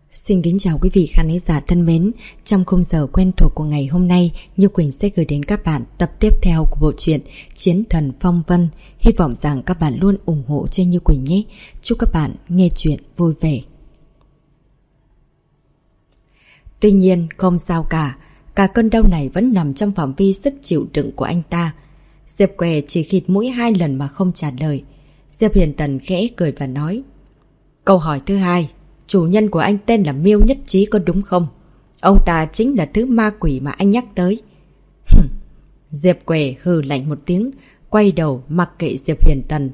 Xin kính chào quý vị khán giả thân mến. Trong khung giờ quen thuộc của ngày hôm nay, Như Quỳnh sẽ gửi đến các bạn tập tiếp theo của bộ truyện Chiến Thần Phong Vân. Hy vọng rằng các bạn luôn ủng hộ cho Như Quỳnh nhé. Chúc các bạn nghe chuyện vui vẻ. Tuy nhiên không sao cả cơn đau này vẫn nằm trong phạm vi sức chịu đựng của anh ta. Diệp Què chỉ khịt mũi 2 lần mà không trả lời. Diệp Hiền Tần khẽ cười và nói: Câu hỏi thứ hai, chủ nhân của anh tên là Miêu Nhất Chí có đúng không? Ông ta chính là thứ ma quỷ mà anh nhắc tới. Diệp Què hừ lạnh một tiếng, quay đầu mặc kệ Diệp Hiền Tần.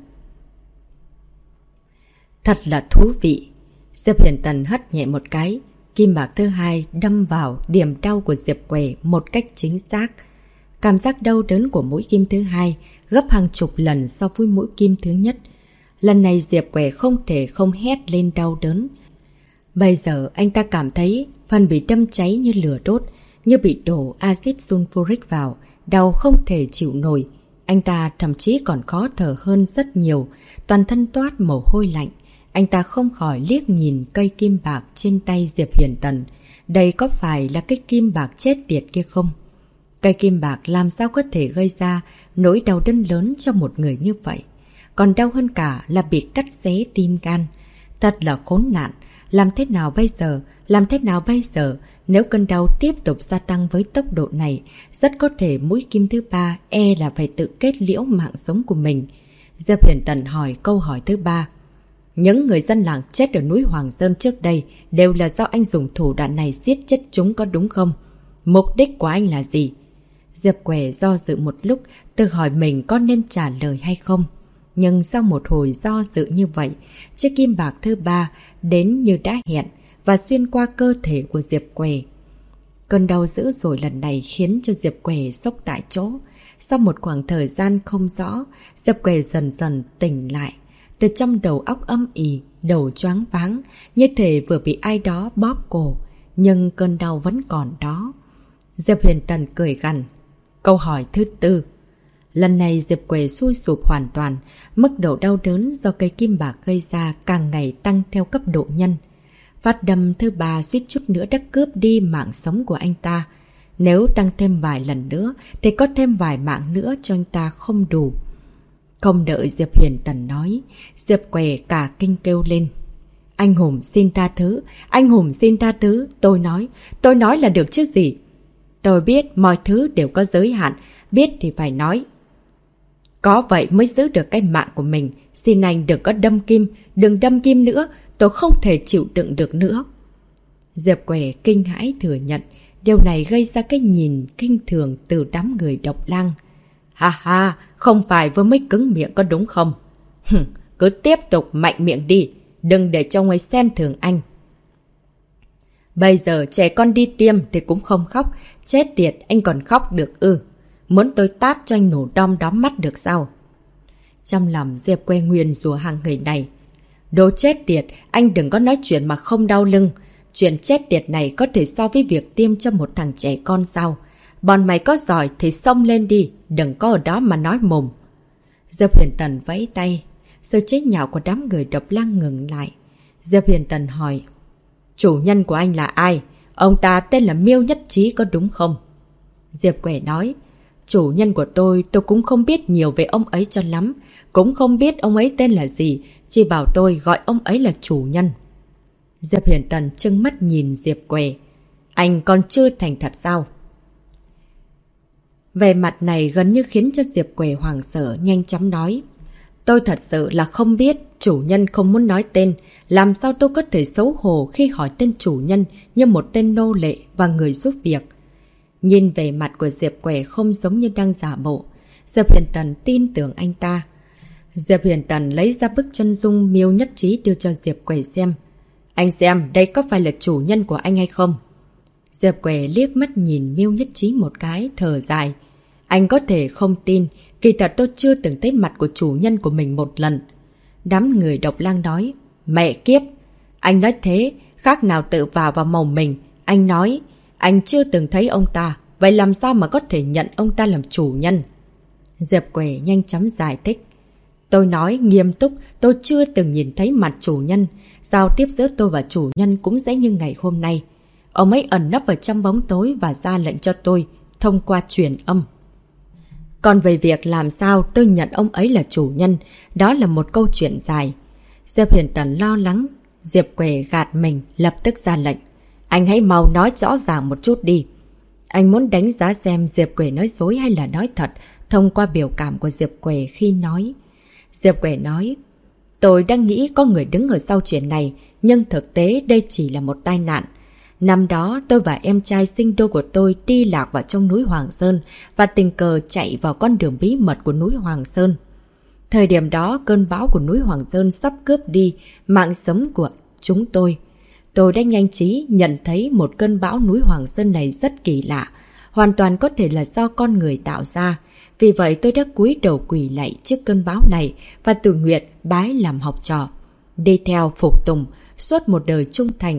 Thật là thú vị. Diệp Hiền Tần hất nhẹ một cái, kim bạc thứ hai đâm vào điểm đau của Diệp Què một cách chính xác. Cảm giác đau đớn của mũi kim thứ hai gấp hàng chục lần so với mũi kim thứ nhất. Lần này Diệp Què không thể không hét lên đau đớn. Bây giờ anh ta cảm thấy phần bị đâm cháy như lửa đốt, như bị đổ axit sulfuric vào, đau không thể chịu nổi. Anh ta thậm chí còn khó thở hơn rất nhiều, toàn thân toát mồ hôi lạnh. Anh ta không khỏi liếc nhìn cây kim bạc trên tay Diệp Hiền Tần. Đây có phải là cái kim bạc chết tiệt kia không? Cây kim bạc làm sao có thể gây ra nỗi đau đớn lớn cho một người như vậy? Còn đau hơn cả là bị cắt xé tim gan. Thật là khốn nạn. Làm thế nào bây giờ? Làm thế nào bây giờ? Nếu cơn đau tiếp tục gia tăng với tốc độ này, rất có thể mũi kim thứ ba là phải tự kết liễu mạng sống của mình. Diệp Hiền Tần hỏi câu hỏi thứ ba. Những người dân làng chết ở núi Hoàng Sơn trước đây đều là do anh dùng thủ đoạn này giết chết chúng có đúng không? Mục đích của anh là gì? Diệp Què do dự một lúc, tự hỏi mình có nên trả lời hay không. Nhưng sau một hồi do dự như vậy, chiếc kim bạc thứ ba đến như đã hẹn và xuyên qua cơ thể của Diệp Què. Cơn đau dữ dội lần này khiến cho Diệp Què sốc tại chỗ. Sau một khoảng thời gian không rõ, Diệp Què dần dần tỉnh lại. Từ trong đầu óc âm ỉ, đầu choáng váng, như thể vừa bị ai đó bóp cổ, nhưng cơn đau vẫn còn đó. Diệp Hiền Tần cười gằn. Câu hỏi thứ tư. Lần này Diệp Què sôi sụp hoàn toàn, mức độ đau đớn do cây kim bạc gây ra càng ngày tăng theo cấp độ nhân. Phát đâm thứ ba suýt chút nữa đã cướp đi mạng sống của anh ta. Nếu tăng thêm vài lần nữa thì có thêm vài mạng nữa cho anh ta không đủ. Không đợi Diệp Hiền Tần nói, Diệp Què cả kinh kêu lên. Anh hùng xin tha thứ, anh hùng xin tha thứ, tôi nói là được chứ gì. Tôi biết mọi thứ đều có giới hạn, biết thì phải nói. Có vậy mới giữ được cái mạng của mình, xin anh đừng có đâm kim, đừng đâm kim nữa, tôi không thể chịu đựng được nữa. Diệp Què kinh hãi thừa nhận, điều này gây ra cái nhìn kinh thường từ đám người độc lang. Ha ha, không phải vừa mới cứng miệng có đúng không? Cứ tiếp tục mạnh miệng đi, đừng để cho người xem thường anh. Bây giờ trẻ con đi tiêm thì cũng không khóc, chết tiệt anh còn khóc được ư? Muốn tôi tát cho anh nổ đom đóm mắt được sao? Trong lòng Diệp Què nguyền rủa hàng người này. Đồ chết tiệt, anh đừng có nói chuyện mà không đau lưng. Chuyện chết tiệt này có thể so với việc tiêm cho một thằng trẻ con sao? Bọn mày có giỏi thì xông lên đi, đừng có ở đó mà nói mồm. Diệp Hiền Tần vẫy tay, sự chế nhạo của đám người độc lang ngừng lại. Diệp Hiền Tần hỏi, chủ nhân của anh là ai? Ông ta tên là Miêu Nhất Chí có đúng không? Diệp Què nói, chủ nhân của tôi cũng không biết nhiều về ông ấy cho lắm, cũng không biết ông ấy tên là gì, chỉ bảo tôi gọi ông ấy là chủ nhân. Diệp Hiền Tần trừng mắt nhìn Diệp Què, anh còn chưa thành thật sao? Về mặt này gần như khiến cho Diệp Què hoảng sợ, nhanh chóng nói. Tôi thật sự là không biết, chủ nhân không muốn nói tên, làm sao tôi có thể xấu hổ khi hỏi tên chủ nhân như một tên nô lệ và người giúp việc. Nhìn về mặt của Diệp Què không giống như đang giả bộ, Diệp Hiền Tần tin tưởng anh ta. Diệp Hiền Tần lấy ra bức chân dung Miêu Nhất Chí đưa cho Diệp Què xem. Anh xem đây có phải là chủ nhân của anh hay không? Diệp Què liếc mắt nhìn Miêu Nhất Chí một cái, thở dài. Anh có thể không tin, kỳ thật tôi chưa từng thấy mặt của chủ nhân của mình một lần. Đám người độc lang nói, mẹ kiếp. Anh nói thế, khác nào tự vào mồm mình. Anh nói, anh chưa từng thấy ông ta, vậy làm sao mà có thể nhận ông ta làm chủ nhân? Diệp Què nhanh chóng giải thích. Tôi nói nghiêm túc, tôi chưa từng nhìn thấy mặt chủ nhân. Giao tiếp giữa tôi và chủ nhân cũng sẽ như ngày hôm nay. Ông ấy ẩn nấp ở trong bóng tối và ra lệnh cho tôi thông qua truyền âm. Còn về việc làm sao tôi nhận ông ấy là chủ nhân, đó là một câu chuyện dài. Diệp Huyền Tần lo lắng, Diệp Quề gạt mình, lập tức ra lệnh. Anh hãy mau nói rõ ràng một chút đi. Anh muốn đánh giá xem Diệp Quề nói dối hay là nói thật, thông qua biểu cảm của Diệp Quề khi nói. Diệp Quề nói, tôi đang nghĩ có người đứng ở sau chuyện này, nhưng thực tế đây chỉ là một tai nạn. Năm đó, tôi và em trai sinh đôi của tôi đi lạc vào trong núi Hoàng Sơn và tình cờ chạy vào con đường bí mật của núi Hoàng Sơn. Thời điểm đó, cơn bão của núi Hoàng Sơn sắp cướp đi mạng sống của chúng tôi. Tôi đã nhanh trí nhận thấy một cơn bão núi Hoàng Sơn này rất kỳ lạ, hoàn toàn có thể là do con người tạo ra. Vì vậy tôi đã cúi đầu quỳ lạy trước cơn bão này và tự nguyện bái làm học trò. Đi theo phục tùng, suốt một đời trung thành.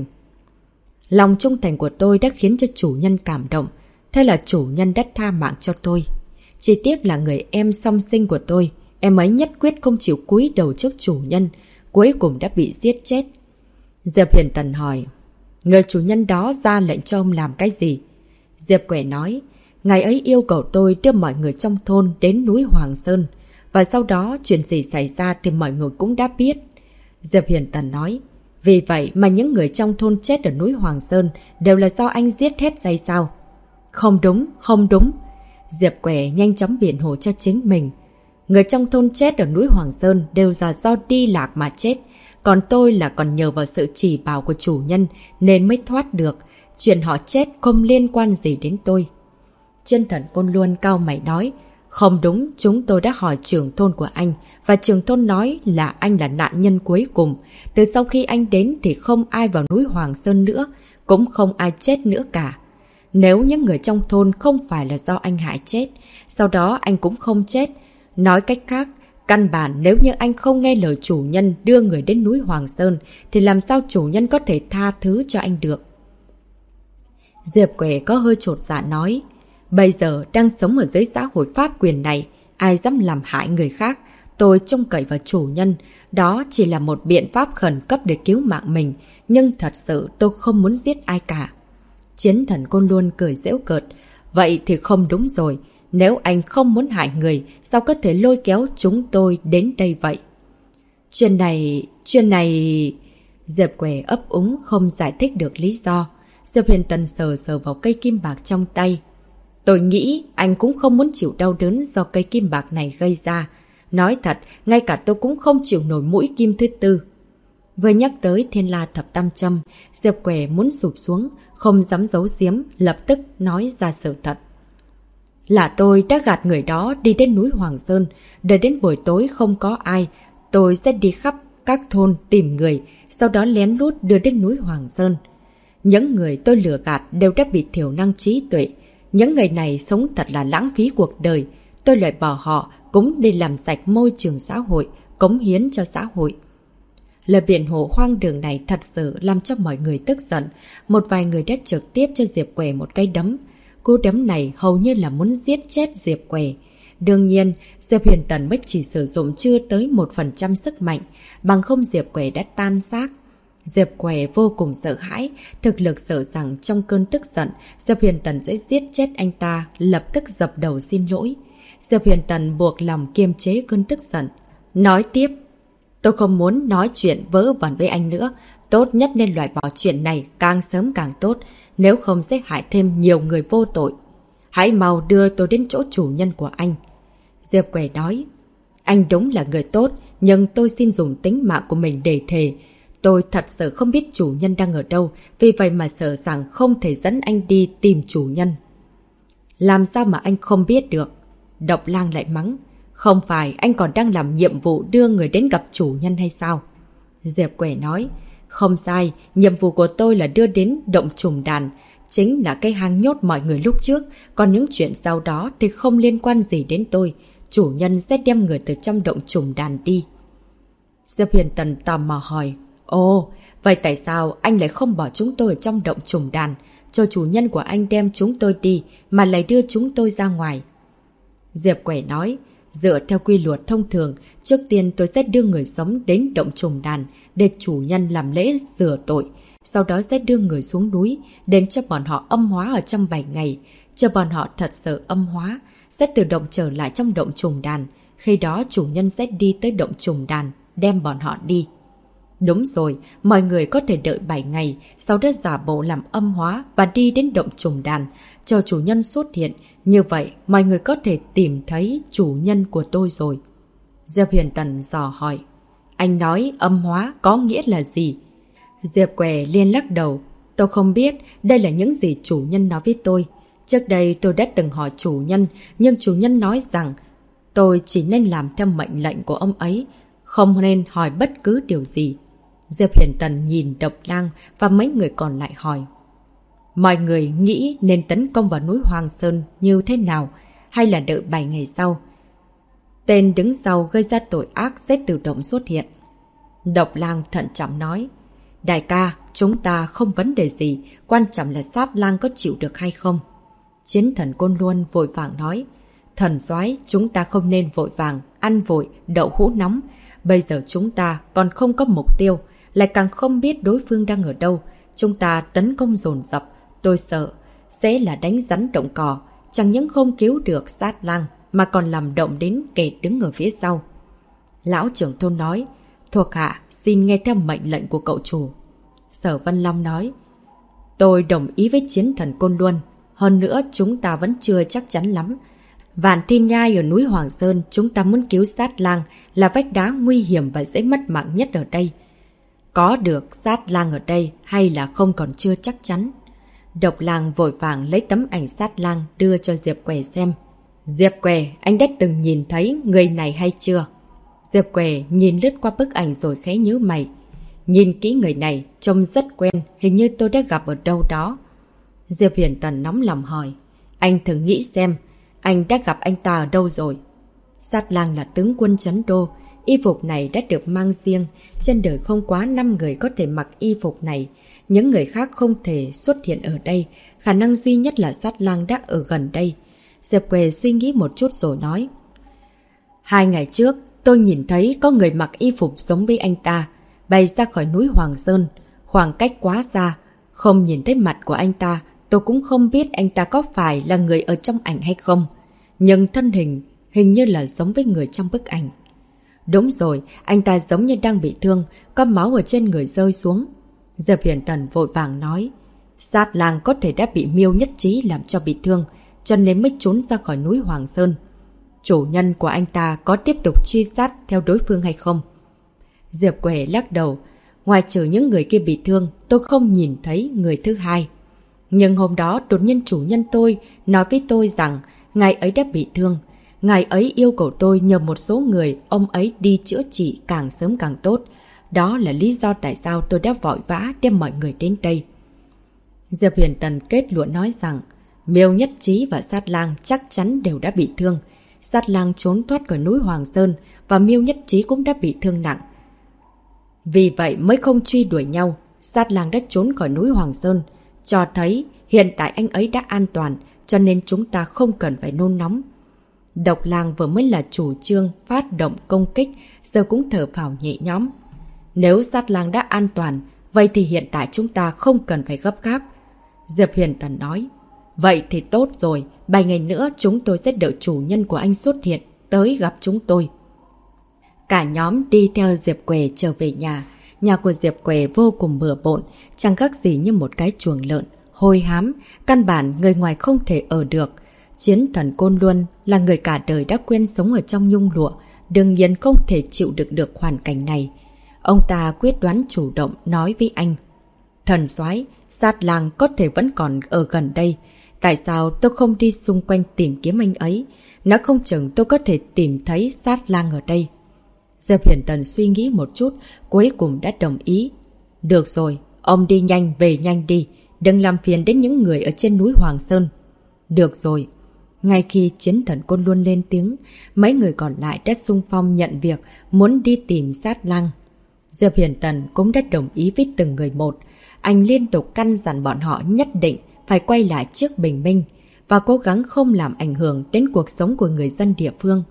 Lòng trung thành của tôi đã khiến cho chủ nhân cảm động. Thế là chủ nhân đã tha mạng cho tôi. Chỉ tiếc là người em song sinh của tôi. Em ấy nhất quyết không chịu cúi đầu trước chủ nhân. Cuối cùng đã bị giết chết. Diệp Huyền Tần hỏi, người chủ nhân đó ra lệnh cho ông làm cái gì? Diệp Quẻ nói, ngày ấy yêu cầu tôi đưa mọi người trong thôn đến núi Hoàng Sơn. Và sau đó chuyện gì xảy ra thì mọi người cũng đã biết. Diệp Huyền Tần nói, vì vậy mà những người trong thôn chết ở núi Hoàng Sơn đều là do anh giết hết hay sao? Không đúng, không đúng. Diệp Quẻ nhanh chóng biện hộ cho chính mình. Người trong thôn chết ở núi Hoàng Sơn đều là do đi lạc mà chết. Còn tôi là còn nhờ vào sự chỉ bảo của chủ nhân nên mới thoát được. Chuyện họ chết không liên quan gì đến tôi. Chân Thần Côn Luân cao mày nói, không đúng, chúng tôi đã hỏi trưởng thôn của anh và trưởng thôn nói là anh là nạn nhân cuối cùng. Từ sau khi anh đến thì không ai vào núi Hoàng Sơn nữa, cũng không ai chết nữa cả. Nếu những người trong thôn không phải là do anh hại chết, sau đó anh cũng không chết. Nói cách khác, căn bản nếu như anh không nghe lời chủ nhân đưa người đến núi Hoàng Sơn thì làm sao chủ nhân có thể tha thứ cho anh được? Diệp Quẻ có hơi chột dạ nói, bây giờ đang sống ở dưới xã hội pháp quyền này, ai dám làm hại người khác, tôi trông cậy vào chủ nhân, đó chỉ là một biện pháp khẩn cấp để cứu mạng mình, nhưng thật sự tôi không muốn giết ai cả. Chiến Thần Côn Luân cười giễu cợt, vậy thì không đúng rồi, nếu anh không muốn hại người, sao có thể lôi kéo chúng tôi đến đây vậy? Chuyện này... Diệp Quẻ ấp úng không giải thích được lý do. Diệp Huyền Tần sờ sờ vào cây kim bạc trong tay. Tôi nghĩ anh cũng không muốn chịu đau đớn do cây kim bạc này gây ra. Nói thật, ngay cả tôi cũng không chịu nổi mũi kim thứ tư. Vừa nhắc tới Thiên La Thập Tam Châm, Diệp Quẻ muốn sụp xuống, không dám giấu giếm, lập tức nói ra sự thật. Là tôi đã gạt người đó đi đến núi Hoàng Sơn, đợi đến buổi tối không có ai, tôi sẽ đi khắp các thôn tìm người, sau đó lén lút đưa đến núi Hoàng Sơn. Những người tôi lừa gạt đều đã bị thiểu năng trí tuệ. Những người này sống thật là lãng phí cuộc đời. Tôi loại bỏ họ cũng để làm sạch môi trường xã hội, cống hiến cho xã hội. Lời biện hộ hoang đường này thật sự làm cho mọi người tức giận. Một vài người đã trực tiếp cho Diệp Quẻ một cái đấm. Cú đấm này hầu như là muốn giết chết Diệp Quẻ. Đương nhiên, Diệp Huyền Tần mới chỉ sử dụng chưa tới 1% sức mạnh, bằng không Diệp Quẻ đã tan xác. Diệp Quẻ vô cùng sợ hãi, thực lực sợ rằng trong cơn tức giận, Diệp Huyền Tần sẽ giết chết anh ta, lập tức dập đầu xin lỗi. Diệp Huyền Tần buộc lòng kiềm chế cơn tức giận. Nói tiếp, tôi không muốn nói chuyện vớ vẩn với anh nữa, tốt nhất nên loại bỏ chuyện này càng sớm càng tốt, nếu không sẽ hại thêm nhiều người vô tội. Hãy mau đưa tôi đến chỗ chủ nhân của anh. Diệp Quẻ nói, anh đúng là người tốt, nhưng tôi xin dùng tính mạng của mình để thề. Tôi thật sự không biết chủ nhân đang ở đâu, vì vậy mà sợ rằng không thể dẫn anh đi tìm chủ nhân. Làm sao mà anh không biết được? Độc Lang lại mắng. Không phải anh còn đang làm nhiệm vụ đưa người đến gặp chủ nhân hay sao? Diệp Quẻ nói. Không sai, nhiệm vụ của tôi là đưa đến động trùng đàn. Chính là cái hang nhốt mọi người lúc trước. Còn những chuyện sau đó thì không liên quan gì đến tôi. Chủ nhân sẽ đem người từ trong động trùng đàn đi. Diệp Huyền Tần tò mò hỏi. Ồ, vậy tại sao anh lại không bỏ chúng tôi ở trong động trùng đàn, cho chủ nhân của anh đem chúng tôi đi, mà lại đưa chúng tôi ra ngoài? Diệp Quẻ nói, Dựa theo quy luật thông thường, trước tiên tôi sẽ đưa người sống đến động trùng đàn để chủ nhân làm lễ rửa tội. Sau đó sẽ đưa người xuống núi, đến cho bọn họ âm hóa ở trong 7 ngày. Chờ bọn họ thật sự âm hóa, sẽ tự động trở lại trong động trùng đàn. Khi đó chủ nhân sẽ đi tới động trùng đàn, đem bọn họ đi. Đúng rồi, mọi người có thể đợi 7 ngày, sau đó giả bộ làm âm hóa và đi đến động trùng đàn, chờ chủ nhân xuất hiện. Như vậy, mọi người có thể tìm thấy chủ nhân của tôi rồi. Diệp Huyền Tần dò hỏi. Anh nói âm hóa có nghĩa là gì? Diệp Què liền lắc đầu. Tôi không biết, đây là những gì chủ nhân nói với tôi. Trước đây tôi đã từng hỏi chủ nhân, nhưng chủ nhân nói rằng tôi chỉ nên làm theo mệnh lệnh của ông ấy, không nên hỏi bất cứ điều gì. Diệp Huyền Tần nhìn Độc Lang và mấy người còn lại hỏi. Mọi người nghĩ nên tấn công vào núi Hoàng Sơn như thế nào, hay là đợi 7 ngày sau? Tên đứng sau gây ra tội ác sẽ tự động xuất hiện. Độc Lang thận trọng nói. Đại ca, chúng ta không vấn đề gì, quan trọng là Sát Lang có chịu được hay không. Chiến thần Côn Luân vội vàng nói. Thần soái, chúng ta không nên vội vàng, ăn vội, đậu hũ nóng. Bây giờ chúng ta còn không có mục tiêu, lại càng không biết đối phương đang ở đâu. Chúng ta tấn công dồn dập, tôi sợ sẽ là đánh rắn động cỏ, chẳng những không cứu được Sát Lang mà còn làm động đến kẻ đứng ở phía sau. Lão trưởng thôn nói, thuộc hạ xin nghe theo mệnh lệnh của cậu chủ. Sở Vân Long nói, tôi đồng ý với chiến thần Côn Luân, hơn nữa chúng ta vẫn chưa chắc chắn lắm. Vạn Thiên Nhai ở núi Hoàng Sơn, chúng ta muốn cứu Sát Lang là vách đá nguy hiểm và dễ mất mạng nhất ở đây. Có được Sát Lang ở đây hay là không còn chưa chắc chắn. Độc Lang vội vàng lấy tấm ảnh Sát Lang đưa cho Diệp Què xem. Diệp Què, anh đã từng nhìn thấy người này hay chưa? Diệp Què nhìn lướt qua bức ảnh rồi khẽ nhíu mày. Nhìn kỹ người này, trông rất quen, hình như tôi đã gặp ở đâu đó. Diệp Huyền Tần nóng lòng hỏi. Anh thử nghĩ xem, anh đã gặp anh ta ở đâu rồi? Sát Lang là tướng quân Trấn Đô, y phục này đã được mang riêng, trên đời không quá 5 người có thể mặc y phục này. Những người khác không thể xuất hiện ở đây, khả năng duy nhất là Sát Lang đã ở gần đây. Diệp Què suy nghĩ một chút rồi nói. 2 ngày trước, tôi nhìn thấy có người mặc y phục giống với anh ta, bay ra khỏi núi Hoàng Sơn, khoảng cách quá xa, không nhìn thấy mặt của anh ta, tôi cũng không biết anh ta có phải là người ở trong ảnh hay không. Nhưng thân hình như là giống với người trong bức ảnh. Đúng rồi, anh ta giống như đang bị thương, có máu ở trên người rơi xuống. Diệp Huyền Tần vội vàng nói. Sát Lang có thể đã bị Miêu Nhất Chí làm cho bị thương, cho nên mới trốn ra khỏi núi Hoàng Sơn. Chủ nhân của anh ta có tiếp tục truy sát theo đối phương hay không? Diệp Què lắc đầu. Ngoài trừ những người kia bị thương, tôi không nhìn thấy người thứ hai. Nhưng hôm đó đột nhiên chủ nhân tôi nói với tôi rằng ngài ấy đã bị thương. Ngài ấy yêu cầu tôi nhờ một số người ông ấy đi chữa trị càng sớm càng tốt. Đó là lý do tại sao tôi đã vội vã đem mọi người đến đây. Diệp Huyền Tần kết luận nói rằng Miêu Nhất Chí và Sát Lang chắc chắn đều đã bị thương. Sát Lang trốn thoát khỏi núi Hoàng Sơn và Miêu Nhất Chí cũng đã bị thương nặng. Vì vậy mới không truy đuổi nhau, Sát Lang đã trốn khỏi núi Hoàng Sơn, cho thấy hiện tại anh ấy đã an toàn, cho nên chúng ta không cần phải nôn nóng. Độc Lang vừa mới là chủ trương phát động công kích, giờ cũng thở phào nhẹ nhõm. Nếu Sát Lang đã an toàn, vậy thì hiện tại chúng ta không cần phải gấp gáp. Diệp Huyền Tần nói. Vậy thì tốt rồi, 7 ngày nữa chúng tôi sẽ đợi chủ nhân của anh xuất hiện, tới gặp chúng tôi. Cả nhóm đi theo Diệp Què trở về nhà. Nhà của Diệp Què vô cùng bừa bộn, chẳng khác gì như một cái chuồng lợn, hôi hám, căn bản người ngoài không thể ở được. Chiến thần Côn Luân là người cả đời đã quen sống ở trong nhung lụa, đương nhiên không thể chịu được hoàn cảnh này. Ông ta quyết đoán chủ động nói với anh. Thần soái, Sát Lang có thể vẫn còn ở gần đây. Tại sao tôi không đi xung quanh tìm kiếm anh ấy? Nó không chừng tôi có thể tìm thấy Sát Lang ở đây. Diệp Huyền Tần suy nghĩ một chút, cuối cùng đã đồng ý. Được rồi, ông đi nhanh, về nhanh đi. Đừng làm phiền đến những người ở trên núi Hoàng Sơn. Được rồi. Ngay khi chiến thần Côn Luân lên tiếng, mấy người còn lại đã xung phong nhận việc muốn đi tìm Sát Lang. Diệp Huyền Tần cũng đã đồng ý với từng người một. Anh liên tục căn dặn bọn họ nhất định phải quay lại trước bình minh và cố gắng không làm ảnh hưởng đến cuộc sống của người dân địa phương.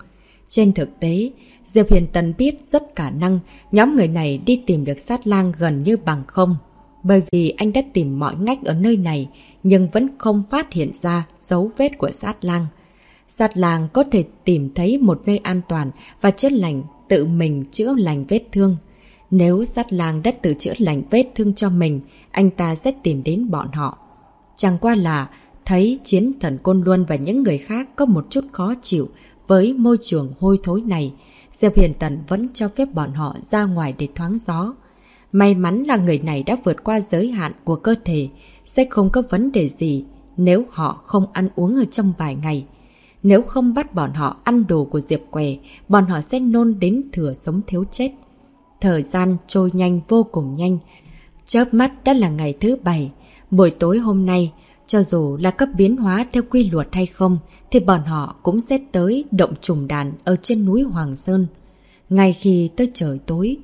Trên thực tế, Diệp Huyền Tần biết rất khả năng nhóm người này đi tìm được Sát Lang gần như bằng không. Bởi vì anh đã tìm mọi ngách ở nơi này nhưng vẫn không phát hiện ra dấu vết của Sát Lang. Sát Lang có thể tìm thấy một nơi an toàn và chữa lành, tự mình chữa lành vết thương. Nếu Sát Lang đã tự chữa lành vết thương cho mình, anh ta sẽ tìm đến bọn họ. Chẳng qua là thấy Chiến Thần Côn Luân và những người khác có một chút khó chịu với môi trường hôi thối này, Diệp Huyền Tần vẫn cho phép bọn họ ra ngoài để thoáng gió. May mắn là người này đã vượt qua giới hạn của cơ thể, sẽ không có vấn đề gì nếu họ không ăn uống ở trong vài ngày. Nếu không bắt bọn họ ăn đồ của Diệp Què, bọn họ sẽ nôn đến thừa sống thiếu chết. Thời gian trôi nhanh, vô cùng nhanh. Chớp mắt đã là ngày thứ 7. Buổi tối hôm nay, cho dù là cấp biến hóa theo quy luật hay không, thì bọn họ cũng sẽ tới động trùng đàn ở trên núi Hoàng Sơn. Ngay khi tới trời tối,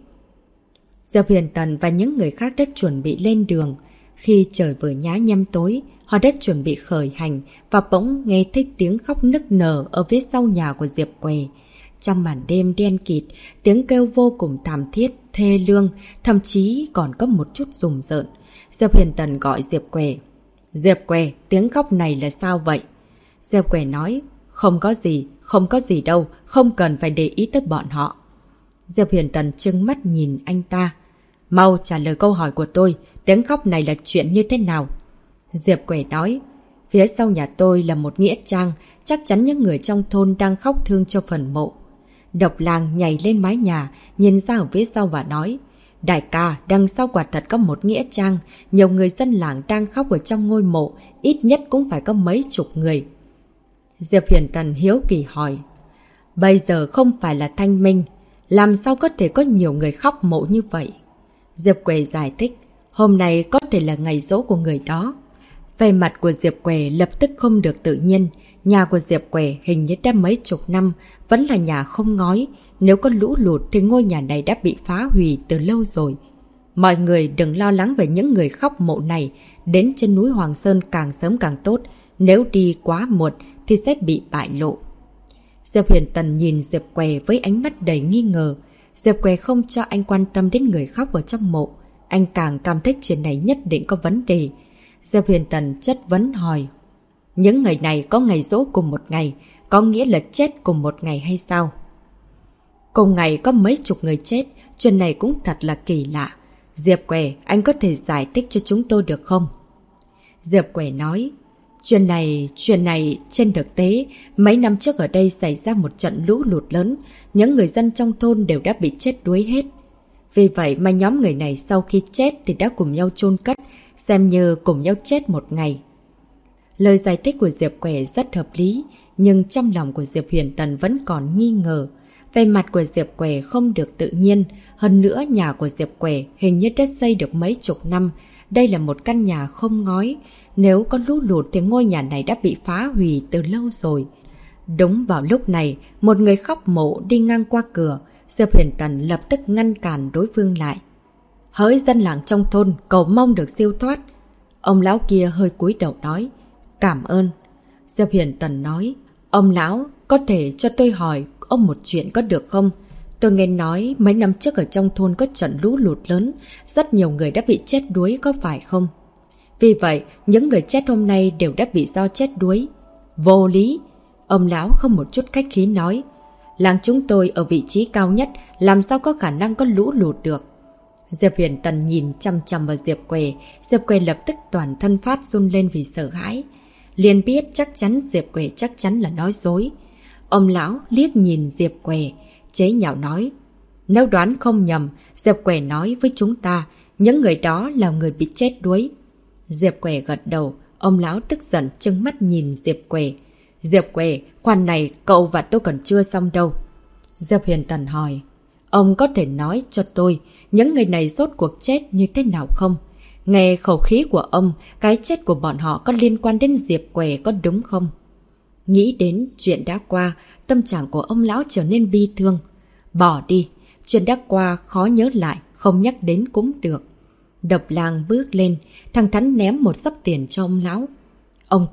Diệp Huyền Tần và những người khác đã chuẩn bị lên đường. Khi trời vừa nhá nhem tối, họ đã chuẩn bị khởi hành và bỗng nghe thấy tiếng khóc nức nở ở phía sau nhà của Diệp Què. Trong màn đêm đen kịt, tiếng kêu vô cùng thảm thiết, thê lương, thậm chí còn có một chút rùng rợn. Diệp Huyền Tần gọi Diệp Què. Diệp Què, tiếng khóc này là sao vậy? Diệp Què nói, không có gì đâu, không cần phải để ý tới bọn họ. Diệp Huyền Tần trừng mắt nhìn anh ta. Mau trả lời câu hỏi của tôi, tiếng khóc này là chuyện như thế nào? Diệp Què nói, phía sau nhà tôi là một nghĩa trang, chắc chắn những người trong thôn đang khóc thương cho phần mộ. Độc Lang nhảy lên mái nhà, nhìn ra ở phía sau và nói, đại ca, đằng sau quả thật có một nghĩa trang, nhiều người dân làng đang khóc ở trong ngôi mộ, ít nhất cũng phải có mấy chục người. Diệp Huyền Tần hiếu kỳ hỏi, bây giờ không phải là thanh minh, làm sao có thể có nhiều người khóc mộ như vậy? Diệp Què giải thích, hôm nay có thể là ngày giỗ của người đó. Về mặt của Diệp Què lập tức không được tự nhiên. Nhà của Diệp Què hình như đã mấy chục năm, vẫn là nhà không ngói. Nếu có lũ lụt thì ngôi nhà này đã bị phá hủy từ lâu rồi. Mọi người đừng lo lắng về những người khóc mộ này. Đến trên núi Hoàng Sơn càng sớm càng tốt. Nếu đi quá muộn thì sẽ bị bại lộ. Diệp Huyền Tần nhìn Diệp Què với ánh mắt đầy nghi ngờ. Diệp Què không cho anh quan tâm đến người khóc ở trong mộ. Anh càng cảm thấy chuyện này nhất định có vấn đề. Diệp Huyền Tần chất vấn hỏi, những người này có ngày giỗ cùng một ngày, có nghĩa là chết cùng một ngày hay sao? Cùng ngày có mấy chục người chết, chuyện này cũng thật là kỳ lạ. Diệp Què, anh có thể giải thích cho chúng tôi được không? Diệp Què nói, chuyện này trên thực tế, mấy năm trước ở đây xảy ra một trận lũ lụt lớn, những người dân trong thôn đều đã bị chết đuối hết. Vì vậy mà nhóm người này sau khi chết thì đã cùng nhau chôn cất, xem như cùng nhau chết một ngày. Lời giải thích của Diệp Què rất hợp lý, nhưng trong lòng của Diệp Huyền Tần vẫn còn nghi ngờ. Về mặt của Diệp Què không được tự nhiên, hơn nữa nhà của Diệp Què hình như đã xây được mấy chục năm. Đây là một căn nhà không ngói, nếu có lũ lụt thì ngôi nhà này đã bị phá hủy từ lâu rồi. Đúng vào lúc này, một người khóc mộ đi ngang qua cửa, Diệp Huyền Tần lập tức ngăn cản đối phương lại. Hỡi dân làng trong thôn, cầu mong được siêu thoát. Ông lão kia hơi cúi đầu nói, cảm ơn. Diệp Huyền Tần nói, ông lão, có thể cho tôi hỏi ông một chuyện có được không? Tôi nghe nói mấy năm trước ở trong thôn có trận lũ lụt lớn, rất nhiều người đã bị chết đuối có phải không? Vì vậy, những người chết hôm nay đều đã bị do chết đuối. Vô lý! Ông lão không một chút khách khí nói, làng chúng tôi ở vị trí cao nhất, làm sao có khả năng có lũ lụt được? Diệp Huyền Tần nhìn chăm chăm vào Diệp Què, Diệp Què lập tức toàn thân phát run lên vì sợ hãi. Liền biết chắc chắn Diệp Què chắc chắn là nói dối. Ông lão liếc nhìn Diệp Què, chế nhạo nói, nếu đoán không nhầm, Diệp Què nói với chúng ta, những người đó là người bị chết đuối. Diệp Què gật đầu, ông lão tức giận trừng mắt nhìn Diệp Què. Diệp Què, khoản này cậu và tôi còn chưa xong đâu. Diệp Huyền Tần hỏi, ông có thể nói cho tôi những người này rốt cuộc chết như thế nào không? Nghe khẩu khí của ông, cái chết của bọn họ có liên quan đến Diệp Què có đúng không? Nghĩ đến chuyện đã qua, tâm trạng của ông lão trở nên bi thương. Bỏ đi, chuyện đã qua khó nhớ lại, không nhắc đến cũng được. Độc Lang bước lên, thẳng thắn ném một xấp tiền cho ông lão. Ông cụ,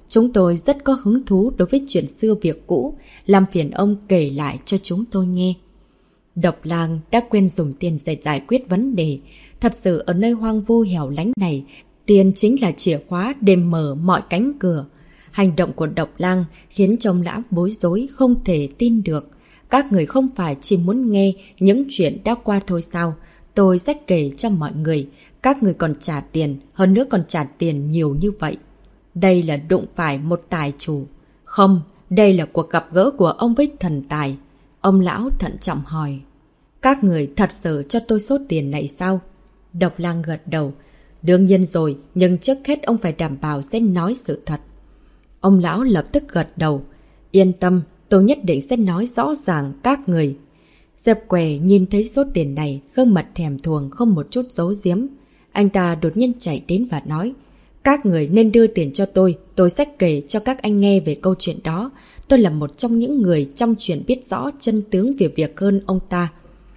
Chúng tôi rất có hứng thú đối với chuyện xưa việc cũ, làm phiền ông kể lại cho chúng tôi nghe. Độc Lang đã quên dùng tiền để giải quyết vấn đề. Thật sự ở nơi hoang vu hẻo lánh này, tiền chính là chìa khóa để mở mọi cánh cửa. Hành động của Độc Lang khiến cho ông lão bối rối không thể tin được. Các người không phải chỉ muốn nghe những chuyện đã qua thôi sao? Tôi sẽ kể cho mọi người. Các người còn trả tiền, hơn nữa còn trả tiền nhiều như vậy. Đây là đụng phải một tài chủ. Không, đây là cuộc gặp gỡ của ông với thần tài. Ông lão thận trọng hỏi. Các người thật sự cho tôi số tiền này sao? Độc Lang gật đầu. Đương nhiên rồi, nhưng trước hết ông phải đảm bảo sẽ nói sự thật. Ông lão lập tức gật đầu. Yên tâm, tôi nhất định sẽ nói rõ ràng các người. Diệp Què nhìn thấy số tiền này, gương mặt thèm thuồng không một chút giấu giếm. Anh ta đột nhiên chạy đến và nói. Các người nên đưa tiền cho tôi sẽ kể cho các anh nghe về câu chuyện đó. Tôi là một trong những người trong chuyện biết rõ chân tướng về việc hơn ông ta.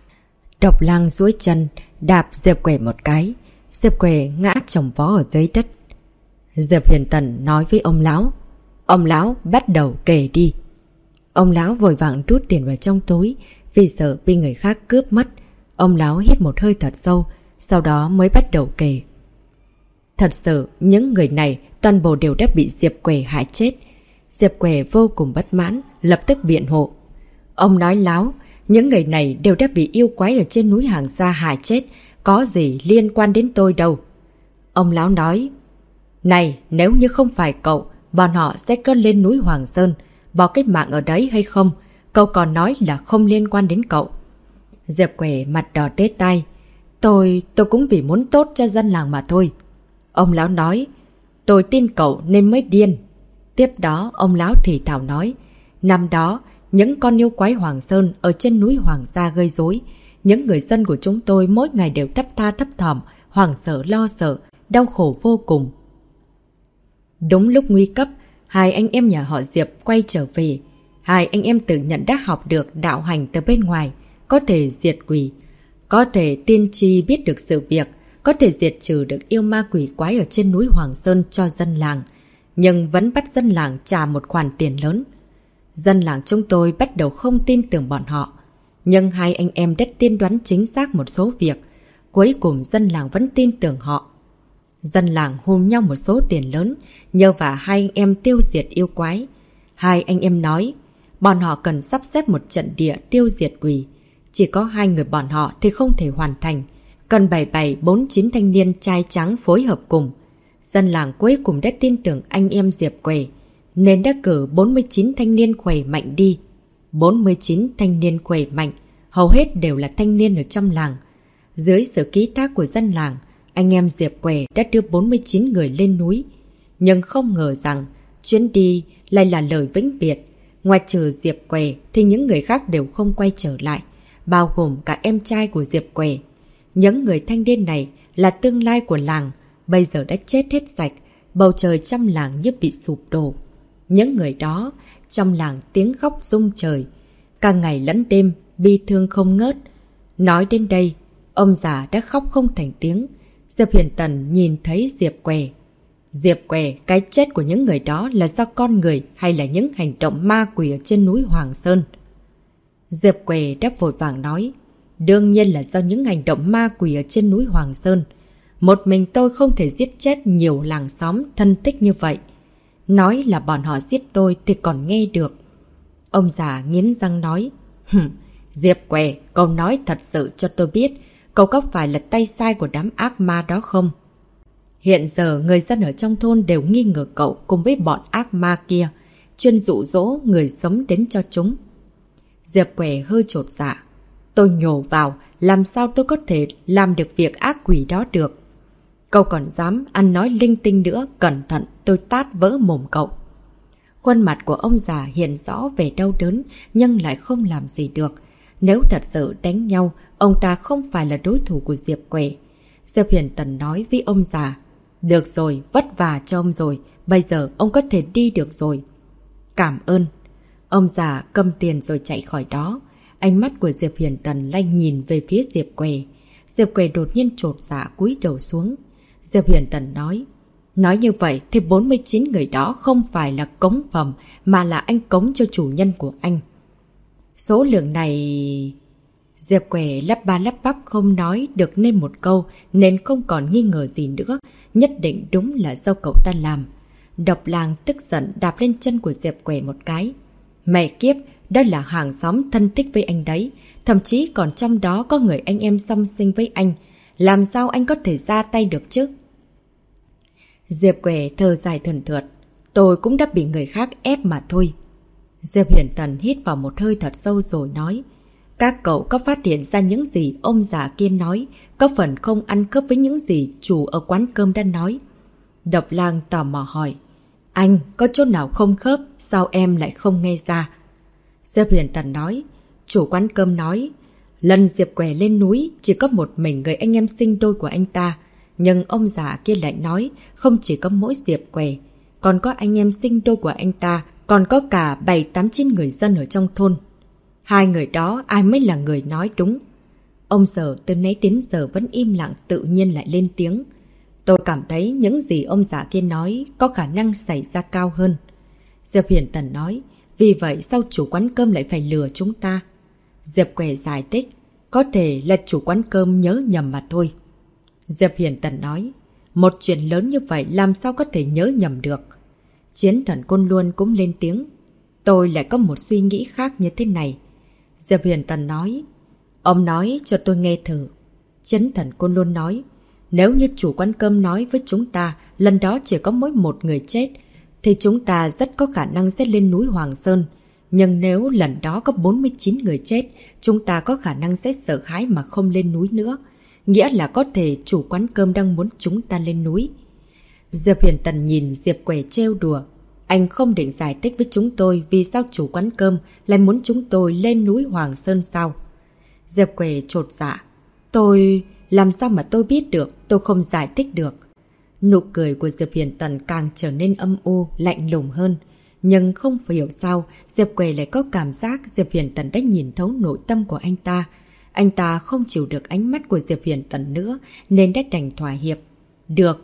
Độc Lang duỗi chân, đạp Diệp Què một cái. Diệp Què ngã chồng vó ở dưới đất. Diệp Hiền Tần nói với ông lão. Ông lão bắt đầu kể đi. Ông lão vội vàng rút tiền vào trong túi vì sợ bị người khác cướp mất. Ông lão hít một hơi thật sâu, sau đó mới bắt đầu kể. Thật sự, những người này toàn bộ đều đã bị Diệp Què hại chết. Diệp Què vô cùng bất mãn, lập tức biện hộ. Ông nói láo, những người này đều đã bị yêu quái ở trên núi Hàng Sa hại chết, có gì liên quan đến tôi đâu. Ông lão nói, này, nếu như không phải cậu, bọn họ sẽ có lên núi Hoàng Sơn, bỏ cái mạng ở đấy hay không? Cậu còn nói là không liên quan đến cậu. Diệp Què mặt đỏ tết tai. Tôi cũng vì muốn tốt cho dân làng mà thôi. Ông lão nói, tôi tin cậu nên mới điên. Tiếp đó, ông lão thì thảo nói, năm đó, những con yêu quái Hoàng Sơn ở trên núi Hoàng Sa gây rối. Những người dân của chúng tôi mỗi ngày đều thấp tha thấp thỏm, hoảng sợ lo sợ, đau khổ vô cùng. Đúng lúc nguy cấp, hai anh em nhà họ Diệp quay trở về. Hai anh em tự nhận đã học được đạo hành từ bên ngoài, có thể diệt quỷ, có thể tiên tri biết được sự việc, có thể diệt trừ được yêu ma quỷ quái ở trên núi Hoàng Sơn cho dân làng, nhưng vẫn bắt dân làng trả một khoản tiền lớn. Dân làng chúng tôi bắt đầu không tin tưởng bọn họ, nhưng hai anh em đã tiên đoán chính xác một số việc, cuối cùng dân làng vẫn tin tưởng họ. Dân làng hùn nhau một số tiền lớn, nhờ vào hai anh em tiêu diệt yêu quái. Hai anh em nói, bọn họ cần sắp xếp một trận địa tiêu diệt quỷ. Chỉ có hai người bọn họ thì không thể hoàn thành. Cần 7749 thanh niên trai trắng phối hợp cùng. Dân làng cuối cùng đã tin tưởng anh em Diệp Què, nên đã cử 49 thanh niên khỏe mạnh đi. 49 thanh niên khỏe mạnh, hầu hết đều là thanh niên ở trong làng. Dưới sự ký thác của dân làng, anh em Diệp Què đã đưa 49 người lên núi. Nhưng không ngờ rằng chuyến đi lại là lời vĩnh biệt. Ngoài trừ Diệp Què thì những người khác đều không quay trở lại, bao gồm cả em trai của Diệp Què. Những người thanh niên này là tương lai của làng, bây giờ đã chết hết sạch, bầu trời trong làng như bị sụp đổ. Những người đó, trong làng tiếng khóc rung trời, cả ngày lẫn đêm, bi thương không ngớt. Nói đến đây, ông già đã khóc không thành tiếng. Diệp Hiền Tần nhìn thấy Diệp Què. Diệp Què, cái chết của những người đó là do con người hay là những hành động ma quỷ ở trên núi Hoàng Sơn? Diệp Què đáp vội vàng nói, đương nhiên là do những hành động ma quỷ ở trên núi Hoàng Sơn. Một mình tôi không thể giết chết nhiều làng xóm thân thích như vậy. Nói là bọn họ giết tôi thì còn nghe được. Ông già nghiến răng nói, Diệp Què, cậu nói thật sự cho tôi biết, cậu có phải là tay sai của đám ác ma đó không? Hiện giờ người dân ở trong thôn đều nghi ngờ cậu cùng với bọn ác ma kia, chuyên dụ dỗ người sống đến cho chúng. Diệp Què hơi chột dạ. Tôi nhổ vào, làm sao tôi có thể làm được việc ác quỷ đó được? Cậu còn dám ăn nói linh tinh nữa, cẩn thận tôi tát vỡ mồm cậu. Khuôn mặt của ông già hiện rõ vẻ đau đớn, nhưng lại không làm gì được. Nếu thật sự đánh nhau, ông ta không phải là đối thủ của Diệp Què. Diệp Hiền Tần nói với ông già, được rồi, vất vả cho ông rồi, bây giờ ông có thể đi được rồi. Cảm ơn. Ông già cầm tiền rồi chạy khỏi đó. Ánh mắt của Diệp Hiền Tần lanh nhìn về phía Diệp Què. Diệp Què đột nhiên chột dạ cúi đầu xuống. Diệp Hiền Tần nói, Nói như vậy thì 49 người đó không phải là cống phẩm mà là anh cống cho chủ nhân của anh. Số lượng này... Diệp Què lắp ba lắp bắp không nói được nên một câu nên không còn nghi ngờ gì nữa. Nhất định đúng là do cậu ta làm. Độc Lang tức giận đạp lên chân của Diệp Què một cái. Mẹ kiếp, đó là hàng xóm thân thích với anh đấy. Thậm chí còn trong đó có người anh em song sinh với anh. Làm sao anh có thể ra tay được chứ? Diệp Què thở dài thườn thượt. Tôi cũng đã bị người khác ép mà thôi. Diệp Hiển Tần hít vào một hơi thật sâu rồi nói. Các cậu có phát hiện ra những gì ông già kia nói, có phần không ăn khớp với những gì chủ ở quán cơm đã nói. Độc Lang tò mò hỏi. Anh, có chỗ nào không khớp, sao em lại không nghe ra? Diệp Hiển Tần nói. Chủ quán cơm nói. Lần Diệp Què lên núi, chỉ có một mình người anh em sinh đôi của anh ta. Nhưng ông già kia lại nói, không chỉ có mỗi Diệp Què, còn có anh em sinh đôi của anh ta, còn có cả 7-8-9 người dân ở trong thôn. Hai người đó ai mới là người nói đúng? Ông Sở từ nãy đến giờ vẫn im lặng tự nhiên lại lên tiếng. Tôi cảm thấy những gì ông già kia nói có khả năng xảy ra cao hơn. Diệp Hiển Tần nói, vì vậy sao chủ quán cơm lại phải lừa chúng ta? Diệp Què giải thích, có thể là chủ quán cơm nhớ nhầm mà thôi. Diệp Hiển Tần nói, một chuyện lớn như vậy làm sao có thể nhớ nhầm được? Chiến Thần Côn Luân cũng lên tiếng, tôi lại có một suy nghĩ khác như thế này. Diệp Hiển Tần nói, ông nói cho tôi nghe thử. Chiến Thần Côn Luân nói, nếu như chủ quán cơm nói với chúng ta lần đó chỉ có mỗi một người chết, thì chúng ta rất có khả năng sẽ lên núi Hoàng Sơn. Nhưng nếu lần đó có 49 người chết, chúng ta có khả năng sẽ sợ hãi mà không lên núi nữa. Nghĩa là có thể chủ quán cơm đang muốn chúng ta lên núi. Diệp Hiển Tần nhìn Diệp Què trêu đùa. Anh không định giải thích với chúng tôi vì sao chủ quán cơm lại muốn chúng tôi lên núi Hoàng Sơn sao? Diệp Què chột dạ. Tôi... làm sao mà tôi biết được, tôi không giải thích được. Nụ cười của Diệp Hiển Tần càng trở nên âm u, lạnh lùng hơn. Nhưng không hiểu sao, Diệp Què lại có cảm giác Diệp Hiển Tần đã nhìn thấu nội tâm của anh ta. Anh ta không chịu được ánh mắt của Diệp Hiển Tần nữa, nên đã đành thỏa hiệp. Được,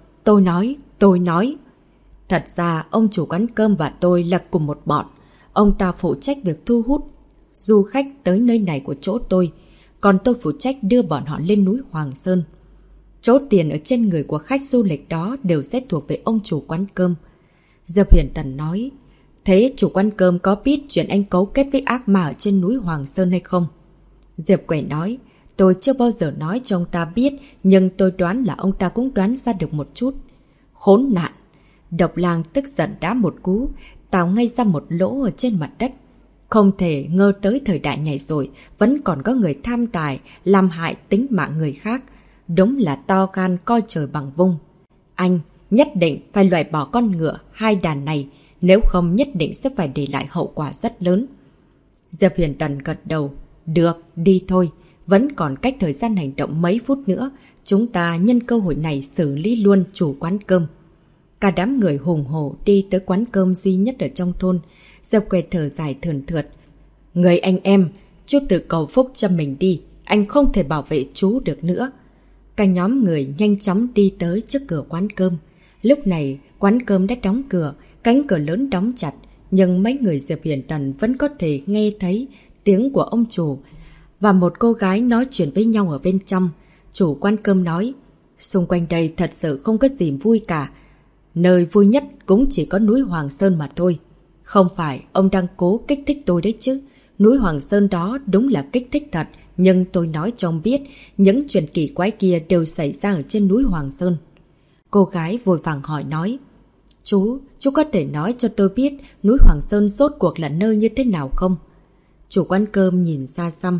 tôi nói. Thật ra, ông chủ quán cơm và tôi là cùng một bọn. Ông ta phụ trách việc thu hút du khách tới nơi này của chỗ tôi, còn tôi phụ trách đưa bọn họ lên núi Hoàng Sơn. Chỗ tiền ở trên người của khách du lịch đó đều sẽ thuộc về ông chủ quán cơm. Diệp Hiển Tần nói, thế chủ quán cơm có biết chuyện anh cấu kết với ác ma ở trên núi Hoàng Sơn hay không? Diệp Què nói, tôi chưa bao giờ nói cho ông ta biết, nhưng tôi đoán là ông ta cũng đoán ra được một chút. Khốn nạn! Độc Lang tức giận đá một cú, tạo ngay ra một lỗ ở trên mặt đất. Không thể ngờ tới thời đại này rồi, vẫn còn có người tham tài, làm hại tính mạng người khác. Đúng là to gan coi trời bằng vung. Anh nhất định phải loại bỏ con ngựa hai đàn này, nếu không nhất định sẽ phải để lại hậu quả rất lớn. Diệp Hiển Tần gật đầu. Được, đi thôi. Vẫn còn cách thời gian hành động mấy phút nữa. Chúng ta nhân cơ hội này xử lý luôn chủ quán cơm. Cả đám người hùng hổ đi tới quán cơm duy nhất ở trong thôn. Diệp Què thở dài thườn thượt. Người anh em, chú tự cầu phúc cho mình đi. Anh không thể bảo vệ chú được nữa. Cả nhóm người nhanh chóng đi tới trước cửa quán cơm. Lúc này, quán cơm đã đóng cửa, cánh cửa lớn đóng chặt. Nhưng mấy người Diệp Hiển Tần vẫn có thể nghe thấy tiếng của ông chủ và một cô gái nói chuyện với nhau ở bên trong. Chủ quán cơm nói, xung quanh đây thật sự không có gì vui cả. Nơi vui nhất cũng chỉ có núi Hoàng Sơn mà thôi. Không phải ông đang cố kích thích tôi đấy chứ. Núi Hoàng Sơn đó đúng là kích thích thật, nhưng tôi nói cho ông biết, những chuyện kỳ quái kia đều xảy ra ở trên núi Hoàng Sơn. Cô gái vội vàng hỏi nói, chú có thể nói cho tôi biết núi Hoàng Sơn rốt cuộc là nơi như thế nào không? Chủ quán cơm nhìn xa xăm.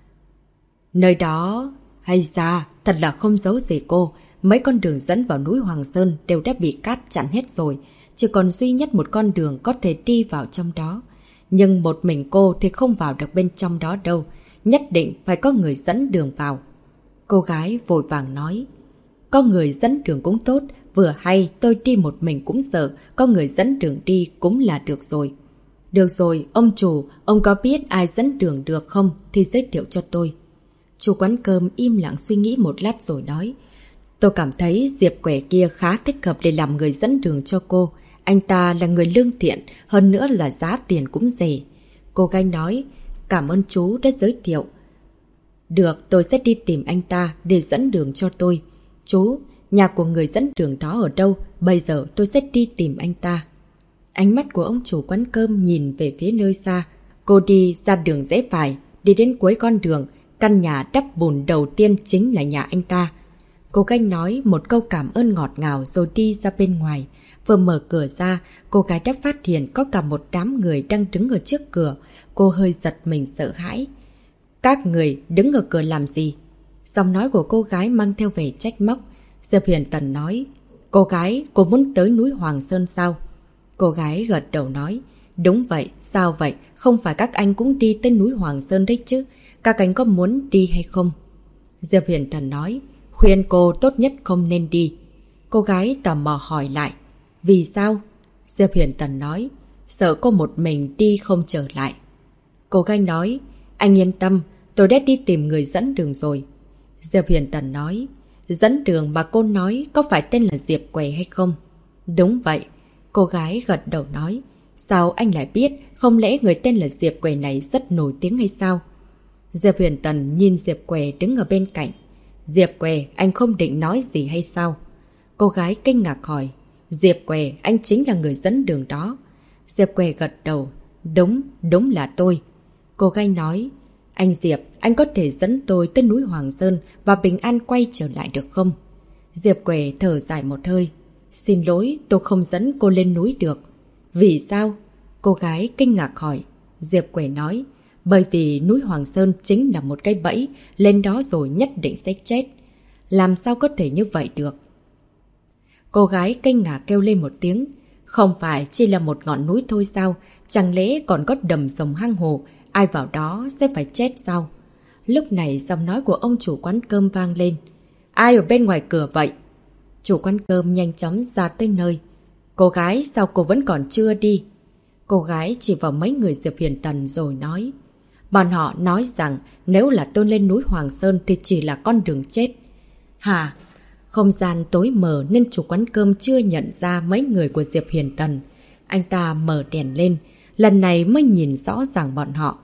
Nơi đó... hay ra, thật là không giấu gì cô. Mấy con đường dẫn vào núi Hoàng Sơn đều đã bị cát chặn hết rồi. Chỉ còn duy nhất một con đường có thể đi vào trong đó. Nhưng một mình cô thì không vào được bên trong đó đâu. Nhất định phải có người dẫn đường vào. Cô gái vội vàng nói. Có người dẫn đường cũng tốt. Vừa hay tôi đi một mình cũng sợ. Có người dẫn đường đi cũng là được rồi. Được rồi, ông chủ, ông có biết ai dẫn đường được không thì giới thiệu cho tôi. Chủ quán cơm im lặng suy nghĩ một lát rồi nói. Tôi cảm thấy Diệp Quẻ kia khá thích hợp để làm người dẫn đường cho cô. Anh ta là người lương thiện, hơn nữa là giá tiền cũng rẻ. Cô gái nói, cảm ơn chú đã giới thiệu. Được, tôi sẽ đi tìm anh ta để dẫn đường cho tôi. Chú, nhà của người dẫn đường đó ở đâu? Bây giờ tôi sẽ đi tìm anh ta. Ánh mắt của ông chủ quán cơm nhìn về phía nơi xa. Cô đi ra đường rẽ phải, đi đến cuối con đường. Căn nhà đắp bùn đầu tiên chính là nhà anh ta. Cô gái nói một câu cảm ơn ngọt ngào rồi đi ra bên ngoài. Vừa mở cửa ra, cô gái đã phát hiện có cả một đám người đang đứng ở trước cửa. Cô hơi giật mình sợ hãi. Các người đứng ở cửa làm gì? Giọng nói của cô gái mang theo vẻ trách móc. Diệp Huyền Tần nói, cô gái, cô muốn tới núi Hoàng Sơn sao? Cô gái gật đầu nói, đúng vậy, sao vậy? Không phải các anh cũng đi tới núi Hoàng Sơn đấy chứ? Các anh có muốn đi hay không? Diệp Huyền Tần nói, khuyên cô tốt nhất không nên đi. Cô gái tò mò hỏi lại, vì sao? Diệp Huyền Tần nói, sợ cô một mình đi không trở lại. Cô gái nói, anh yên tâm, tôi đã đi tìm người dẫn đường rồi. Diệp Huyền Tần nói, dẫn đường mà cô nói có phải tên là Diệp Quẻ hay không? Đúng vậy. Cô gái gật đầu nói, sao anh lại biết? Không lẽ người tên là Diệp Quẻ này rất nổi tiếng hay sao? Diệp Huyền Tần nhìn Diệp Quẻ đứng ở bên cạnh. Diệp Quẻ, anh không định nói gì hay sao? Cô gái kinh ngạc hỏi, Diệp Quẻ, anh chính là người dẫn đường đó. Diệp Quẻ gật đầu, đúng là tôi. Cô gái nói, anh Diệp, anh có thể dẫn tôi tới núi Hoàng Sơn và bình an quay trở lại được không? Diệp Quẻ thở dài một hơi. Xin lỗi, tôi không dẫn cô lên núi được. Vì sao? Cô gái kinh ngạc hỏi. Diệp Quẻ nói, bởi vì núi Hoàng Sơn chính là một cái bẫy, lên đó rồi nhất định sẽ chết. Làm sao có thể như vậy được? Cô gái kinh ngạc kêu lên một tiếng. Không phải chỉ là một ngọn núi thôi sao? Chẳng lẽ còn có đầm rồng hang hồ, ai vào đó sẽ phải chết sao? Lúc này giọng nói của ông chủ quán cơm vang lên. Ai ở bên ngoài cửa vậy? Chủ quán cơm nhanh chóng ra tới nơi. Cô gái, sao cô vẫn còn chưa đi? Cô gái chỉ vào mấy người Diệp Huyền Tần rồi nói. Bọn họ nói rằng nếu là tôi lên núi Hoàng Sơn thì chỉ là con đường chết. Hả? Không gian tối mờ nên chủ quán cơm chưa nhận ra mấy người của Diệp Huyền Tần. Anh ta mở đèn lên, lần này mới nhìn rõ ràng bọn họ.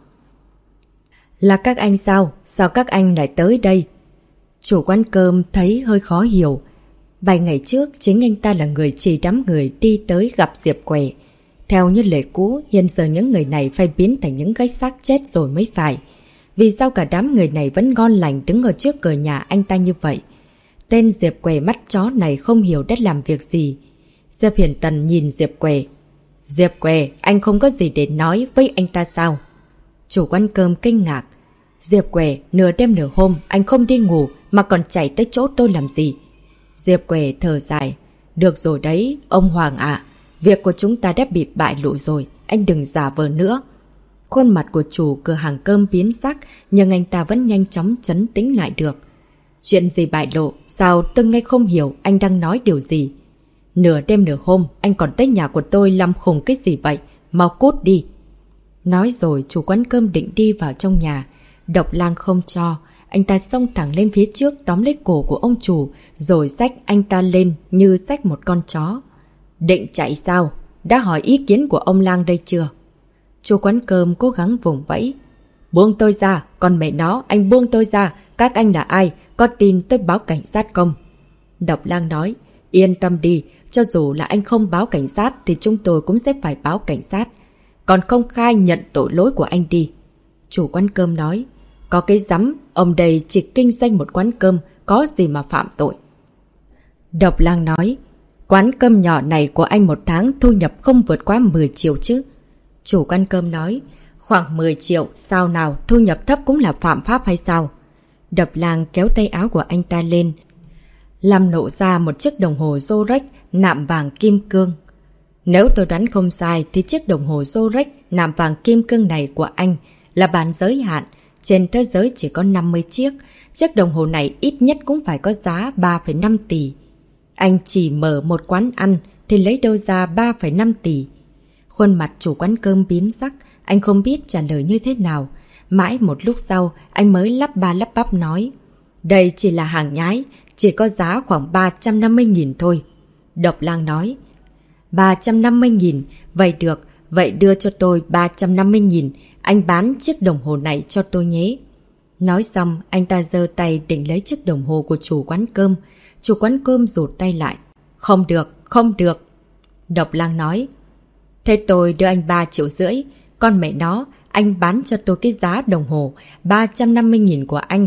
Là các anh sao? Sao các anh lại tới đây? Chủ quán cơm thấy hơi khó hiểu. 7 ngày trước, chính anh ta là người chỉ đám người đi tới gặp Diệp Quẻ. Theo như lệ cũ, hiện giờ những người này phải biến thành những cái xác chết rồi mới phải. Vì sao cả đám người này vẫn ngon lành đứng ở trước cửa nhà anh ta như vậy? Tên Diệp Quẻ mắt chó này không hiểu đã làm việc gì. Diệp Hiển Tần nhìn Diệp Quẻ. Diệp Quẻ, anh không có gì để nói với anh ta sao? Chủ quán cơm kinh ngạc. Diệp Quẻ, nửa đêm nửa hôm, anh không đi ngủ mà còn chạy tới chỗ tôi làm gì? Diệp Quẻ thở dài. Được rồi đấy, ông Hoàng ạ. Việc của chúng ta đã bị bại lộ rồi, anh đừng giả vờ nữa. Khuôn mặt của chủ cửa hàng cơm biến sắc, nhưng anh ta vẫn nhanh chóng trấn tĩnh lại được. Chuyện gì bại lộ? Sao tôi nghe không hiểu anh đang nói điều gì? Nửa đêm nửa hôm, anh còn tới nhà của tôi làm khùng cái gì vậy? Mau cút đi. Nói rồi chủ quán cơm định đi vào trong nhà. Độc Lang không cho. Anh ta xông thẳng lên phía trước tóm lấy cổ của ông chủ, rồi xách anh ta lên như xách một con chó. Định chạy sao? Đã hỏi ý kiến của ông Lang đây chưa? Chủ quán cơm cố gắng vùng vẫy. Buông tôi ra, còn mẹ nó, anh buông tôi ra. Các anh là ai? Có tin tôi báo cảnh sát không? Độc Lang nói, yên tâm đi, cho dù là anh không báo cảnh sát thì chúng tôi cũng sẽ phải báo cảnh sát. Còn không khai nhận tội lỗi của anh đi. Chủ quán cơm nói, có cái rắm, ông đây chỉ kinh doanh một quán cơm, có gì mà phạm tội. Độc Lang nói, quán cơm nhỏ này của anh một tháng thu nhập không vượt quá 10 triệu chứ. Chủ quán cơm nói, khoảng 10 triệu, sao nào, thu nhập thấp cũng là phạm pháp hay sao? Độc Lang kéo tay áo của anh ta lên, làm nổ ra một chiếc đồng hồ Rolex nạm vàng kim cương. Nếu tôi đoán không sai thì chiếc đồng hồ Rolex nạm vàng kim cương này của anh là bán giới hạn. Trên thế giới chỉ có 50 chiếc. Chiếc đồng hồ này ít nhất cũng phải có giá 3,5 tỷ. Anh chỉ mở một quán ăn thì lấy đâu ra 3,5 tỷ. Khuôn mặt chủ quán cơm biến sắc, anh không biết trả lời như thế nào. Mãi một lúc sau, anh mới lắp ba lắp bắp nói. Đây chỉ là hàng nhái, Chỉ có giá khoảng 350.000 thôi. Độc Lang nói. 350.000, vậy được, vậy đưa cho tôi 350.000, anh bán chiếc đồng hồ này cho tôi nhé. Nói xong, anh ta giơ tay định lấy chiếc đồng hồ của chủ quán cơm. Chủ quán cơm rụt tay lại. Không được, không được. Độc Lang nói. Thế tôi đưa anh 3,5 triệu. Con mẹ nó, anh bán cho tôi cái giá đồng hồ 350.000 của anh.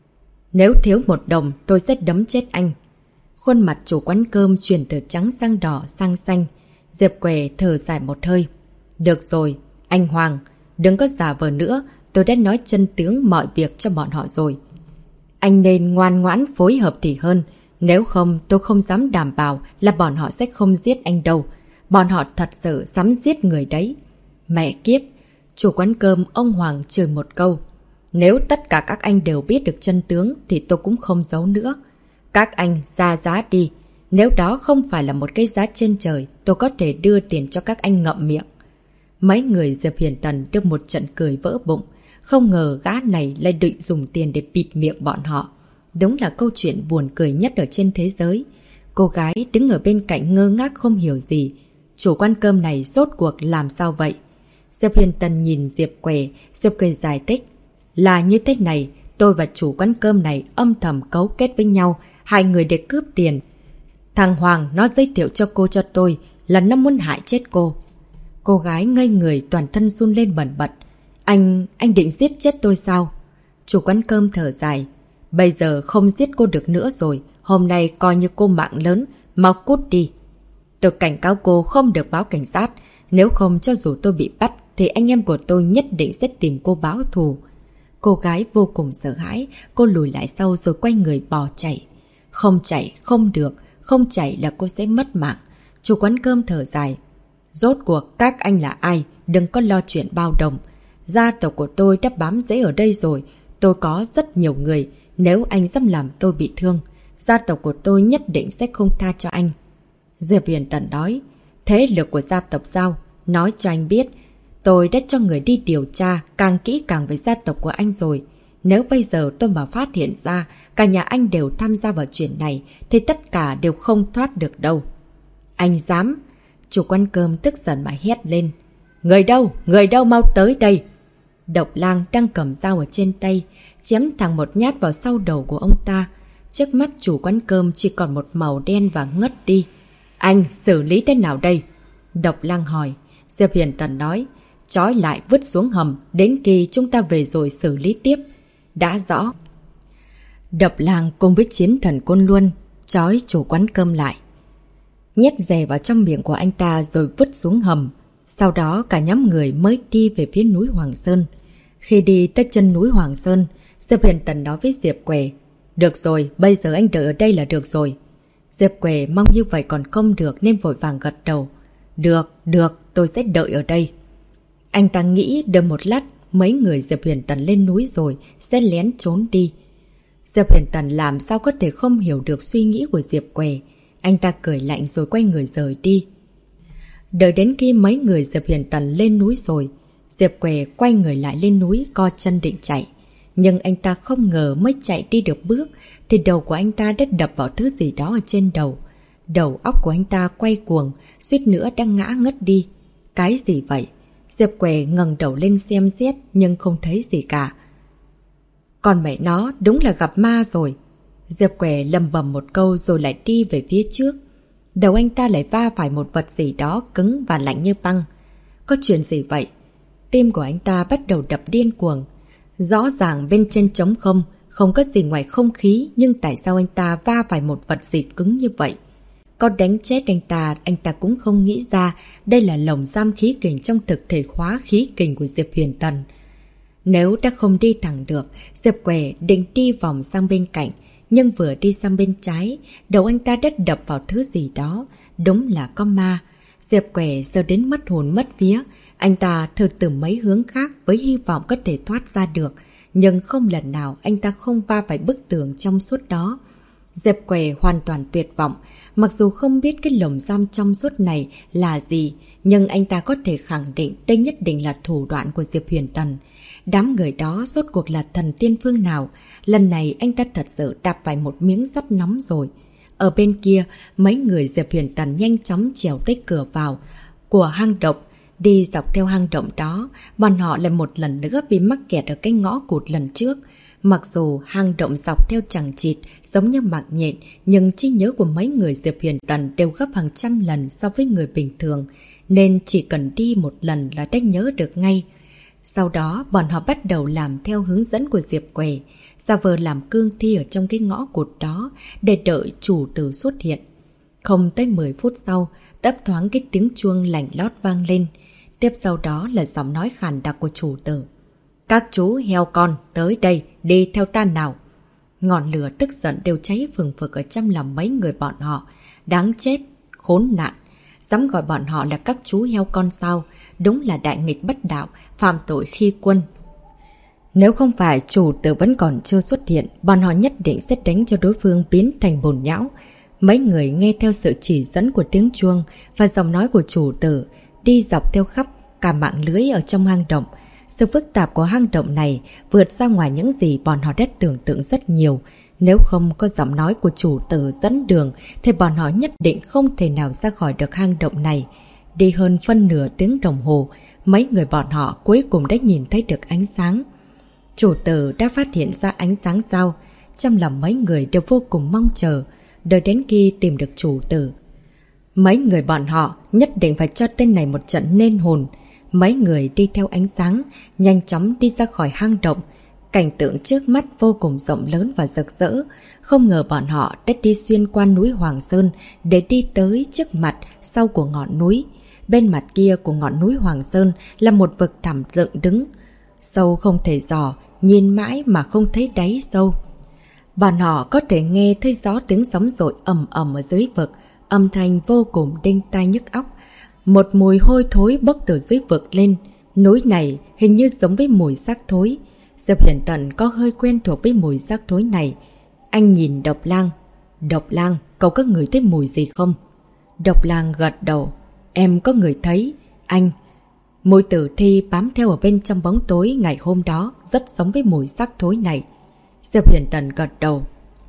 Nếu thiếu 1 đồng, tôi sẽ đấm chết anh. Khuôn mặt chủ quán cơm chuyển từ trắng sang đỏ sang xanh. Diệp Què thở dài một hơi. Được rồi, anh Hoàng, đừng có giả vờ nữa. Tôi đã nói chân tướng mọi việc cho bọn họ rồi. Anh nên ngoan ngoãn phối hợp thì hơn. Nếu không, tôi không dám đảm bảo là bọn họ sẽ không giết anh đâu. Bọn họ thật sự dám giết người đấy. Mẹ kiếp! Chủ quán cơm ông Hoàng chửi một câu. Nếu tất cả các anh đều biết được chân tướng thì tôi cũng không giấu nữa. Các anh ra giá đi. Nếu đó không phải là một cái giá trên trời, tôi có thể đưa tiền cho các anh ngậm miệng. Mấy người Diệp Huyền Tần được một trận cười vỡ bụng. Không ngờ gã này lại định dùng tiền để bịt miệng bọn họ. Đúng là câu chuyện buồn cười nhất ở trên thế giới. Cô gái đứng ở bên cạnh ngơ ngác không hiểu gì. Chủ quán cơm này rốt cuộc làm sao vậy? Diệp Huyền Tần nhìn Diệp Què giải thích. Là như thế này, tôi và chủ quán cơm này âm thầm cấu kết với nhau, hai người để cướp tiền. Thằng Hoàng nó giới thiệu cho cô cho tôi là nó muốn hại chết cô. Cô gái ngây người toàn thân run lên bần bật. Anh định giết chết tôi sao? Chủ quán cơm thở dài. Bây giờ không giết cô được nữa rồi. Hôm nay coi như cô mạng lớn. Mau cút đi. Tôi cảnh cáo cô không được báo cảnh sát. Nếu không cho dù tôi bị bắt thì anh em của tôi nhất định sẽ tìm cô báo thù. Cô gái vô cùng sợ hãi. Cô lùi lại sau rồi quay người bỏ chạy. Không chạy, không được. Không chạy là cô sẽ mất mạng. Chủ quán cơm thở dài. Rốt cuộc các anh là ai? Đừng có lo chuyện bao đồng. Gia tộc của tôi đã bám rễ ở đây rồi. Tôi có rất nhiều người. Nếu anh dám làm tôi bị thương, gia tộc của tôi nhất định sẽ không tha cho anh. Diệp Huyền Tần nói. Thế lực của gia tộc sao? Nói cho anh biết. Tôi đã cho người đi điều tra càng kỹ càng về gia tộc của anh rồi. Nếu bây giờ tôi mà phát hiện ra cả nhà anh đều tham gia vào chuyện này thì tất cả đều không thoát được đâu. Anh dám? Chủ quán cơm tức giận mà hét lên. Người đâu? Người đâu mau tới đây! Độc Lang đang cầm dao ở trên tay, chém thẳng một nhát vào sau đầu của ông ta. Trước mắt chủ quán cơm chỉ còn một màu đen và ngất đi. Anh xử lý thế nào đây? Độc Lang hỏi. Diệp Huyền Tần nói. Trói lại vứt xuống hầm, đến khi chúng ta về rồi xử lý tiếp. Đã rõ. Độc Lang cùng với chiến thần Côn Luân trói chủ quán cơm lại, nhét dè vào trong miệng của anh ta rồi vứt xuống hầm. Sau đó cả nhóm người mới đi về phía núi Hoàng Sơn. Khi đi tới chân núi Hoàng Sơn, Diệp Huyền Tần nói với Diệp Què. Được rồi, bây giờ anh đợi ở đây là được rồi. Diệp Què mong như vậy còn không được nên vội vàng gật đầu. Được, tôi sẽ đợi ở đây. Anh ta nghĩ đợi một lát mấy người Diệp Huyền Tần lên núi rồi sẽ lén trốn đi. Diệp Huyền Tần làm sao có thể không hiểu được suy nghĩ của Diệp Què. Anh ta cười lạnh rồi quay người rời đi. Đợi đến khi mấy người Diệp Huyền Tần lên núi rồi, Diệp Què quay người lại lên núi co chân định chạy. Nhưng anh ta không ngờ mới chạy đi được bước thì đầu của anh ta đã đập vào thứ gì đó ở trên đầu. Đầu óc của anh ta quay cuồng, suýt nữa đang ngã ngất đi. Cái gì vậy? Diệp Què ngẩng đầu lên xem xét nhưng không thấy gì cả. Còn mẹ nó đúng là gặp ma rồi. Diệp Què lầm bầm một câu rồi lại đi về phía trước. Đầu anh ta lại va phải một vật gì đó cứng và lạnh như băng. Có chuyện gì vậy? Tim của anh ta bắt đầu đập điên cuồng. Rõ ràng bên trên trống không, không có gì ngoài không khí, nhưng tại sao anh ta va phải một vật gì cứng như vậy? Có đánh chết anh ta cũng không nghĩ ra đây là lồng giam khí kình trong thực thể hóa khí kình của Diệp Huyền Tần. Nếu đã không đi thẳng được, Diệp Què định đi vòng sang bên cạnh, nhưng vừa đi sang bên trái, đầu anh ta đã đập vào thứ gì đó, đúng là có ma. Diệp Què giờ đến mất hồn mất vía, anh ta thử từ mấy hướng khác với hy vọng có thể thoát ra được, nhưng không lần nào anh ta không va phải bức tường trong suốt đó. Diệp Què hoàn toàn tuyệt vọng, mặc dù không biết cái lồng giam trong suốt này là gì, nhưng anh ta có thể khẳng định đây nhất định là thủ đoạn của Diệp Huyền Tần. Đám người đó rốt cuộc là thần tiên phương nào? Lần này anh ta thật sự đạp phải một miếng sắt nóng rồi. Ở bên kia, mấy người Diệp Huyền Tần nhanh chóng trèo tới cửa vào của hang động. Đi dọc theo hang động đó, bọn họ lại một lần nữa bị mắc kẹt ở cái ngõ cụt lần trước. Mặc dù hang động dọc theo chằng chịt giống như mạng nhện, nhưng trí nhớ của mấy người Diệp Huyền Tần đều gấp hàng trăm lần so với người bình thường, nên chỉ cần đi một lần là đã nhớ được ngay. Sau đó, bọn họ bắt đầu làm theo hướng dẫn của Diệp Què, giả vờ làm cương thi ở trong cái ngõ cụt đó để đợi chủ tử xuất hiện. Không tới 10 phút sau, thấp thoáng cái tiếng chuông lạnh lót vang lên. Tiếp sau đó là giọng nói khàn đặc của chủ tử. Các chú heo con, tới đây, đi theo ta nào. Ngọn lửa tức giận đều cháy phừng phực ở trong lòng mấy người bọn họ. Đáng chết, khốn nạn. Dám gọi bọn họ là các chú heo con sao? Đúng là đại nghịch bất đạo, phạm tội khi quân. Nếu không phải chủ tử vẫn còn chưa xuất hiện, bọn họ nhất định sẽ đánh cho đối phương biến thành bùn nhão. Mấy người nghe theo sự chỉ dẫn của tiếng chuông và giọng nói của chủ tử, đi dọc theo khắp cả mạng lưới ở trong hang động. Sự phức tạp của hang động này vượt ra ngoài những gì bọn họ đã tưởng tượng rất nhiều. Nếu không có giọng nói của chủ tử dẫn đường thì bọn họ nhất định không thể nào ra khỏi được hang động này. Đi hơn phân nửa tiếng đồng hồ, mấy người bọn họ cuối cùng đã nhìn thấy được ánh sáng. Chủ tử đã phát hiện ra ánh sáng sao? Trong lòng mấy người đều vô cùng mong chờ, đợi đến khi tìm được chủ tử. Mấy người bọn họ nhất định phải cho tên này một trận nên hồn. Mấy người đi theo ánh sáng, nhanh chóng đi ra khỏi hang động. Cảnh tượng trước mắt vô cùng rộng lớn và rực rỡ. Không ngờ bọn họ đã đi xuyên qua núi Hoàng Sơn để đi tới trước mặt sau của ngọn núi. Bên mặt kia của ngọn núi Hoàng Sơn là một vực thẳm dựng đứng. Sâu không thể dò, nhìn mãi mà không thấy đáy sâu. Bọn họ có thể nghe thấy rõ tiếng sóng dội ầm ầm ở dưới vực, âm thanh vô cùng đinh tai nhức óc. Một mùi hôi thối bốc từ dưới vực lên. Núi này hình như giống với mùi xác thối. Diệp Huyền Tần có hơi quen thuộc với mùi xác thối này. Anh nhìn Độc Lang. Độc Lang, cậu có ngửi thấy mùi gì không? Độc Lang gật đầu. Em có ngửi thấy. Anh, mùi tử thi bám theo ở bên trong bóng tối ngày hôm đó rất giống với mùi xác thối này. Diệp Huyền Tần gật đầu.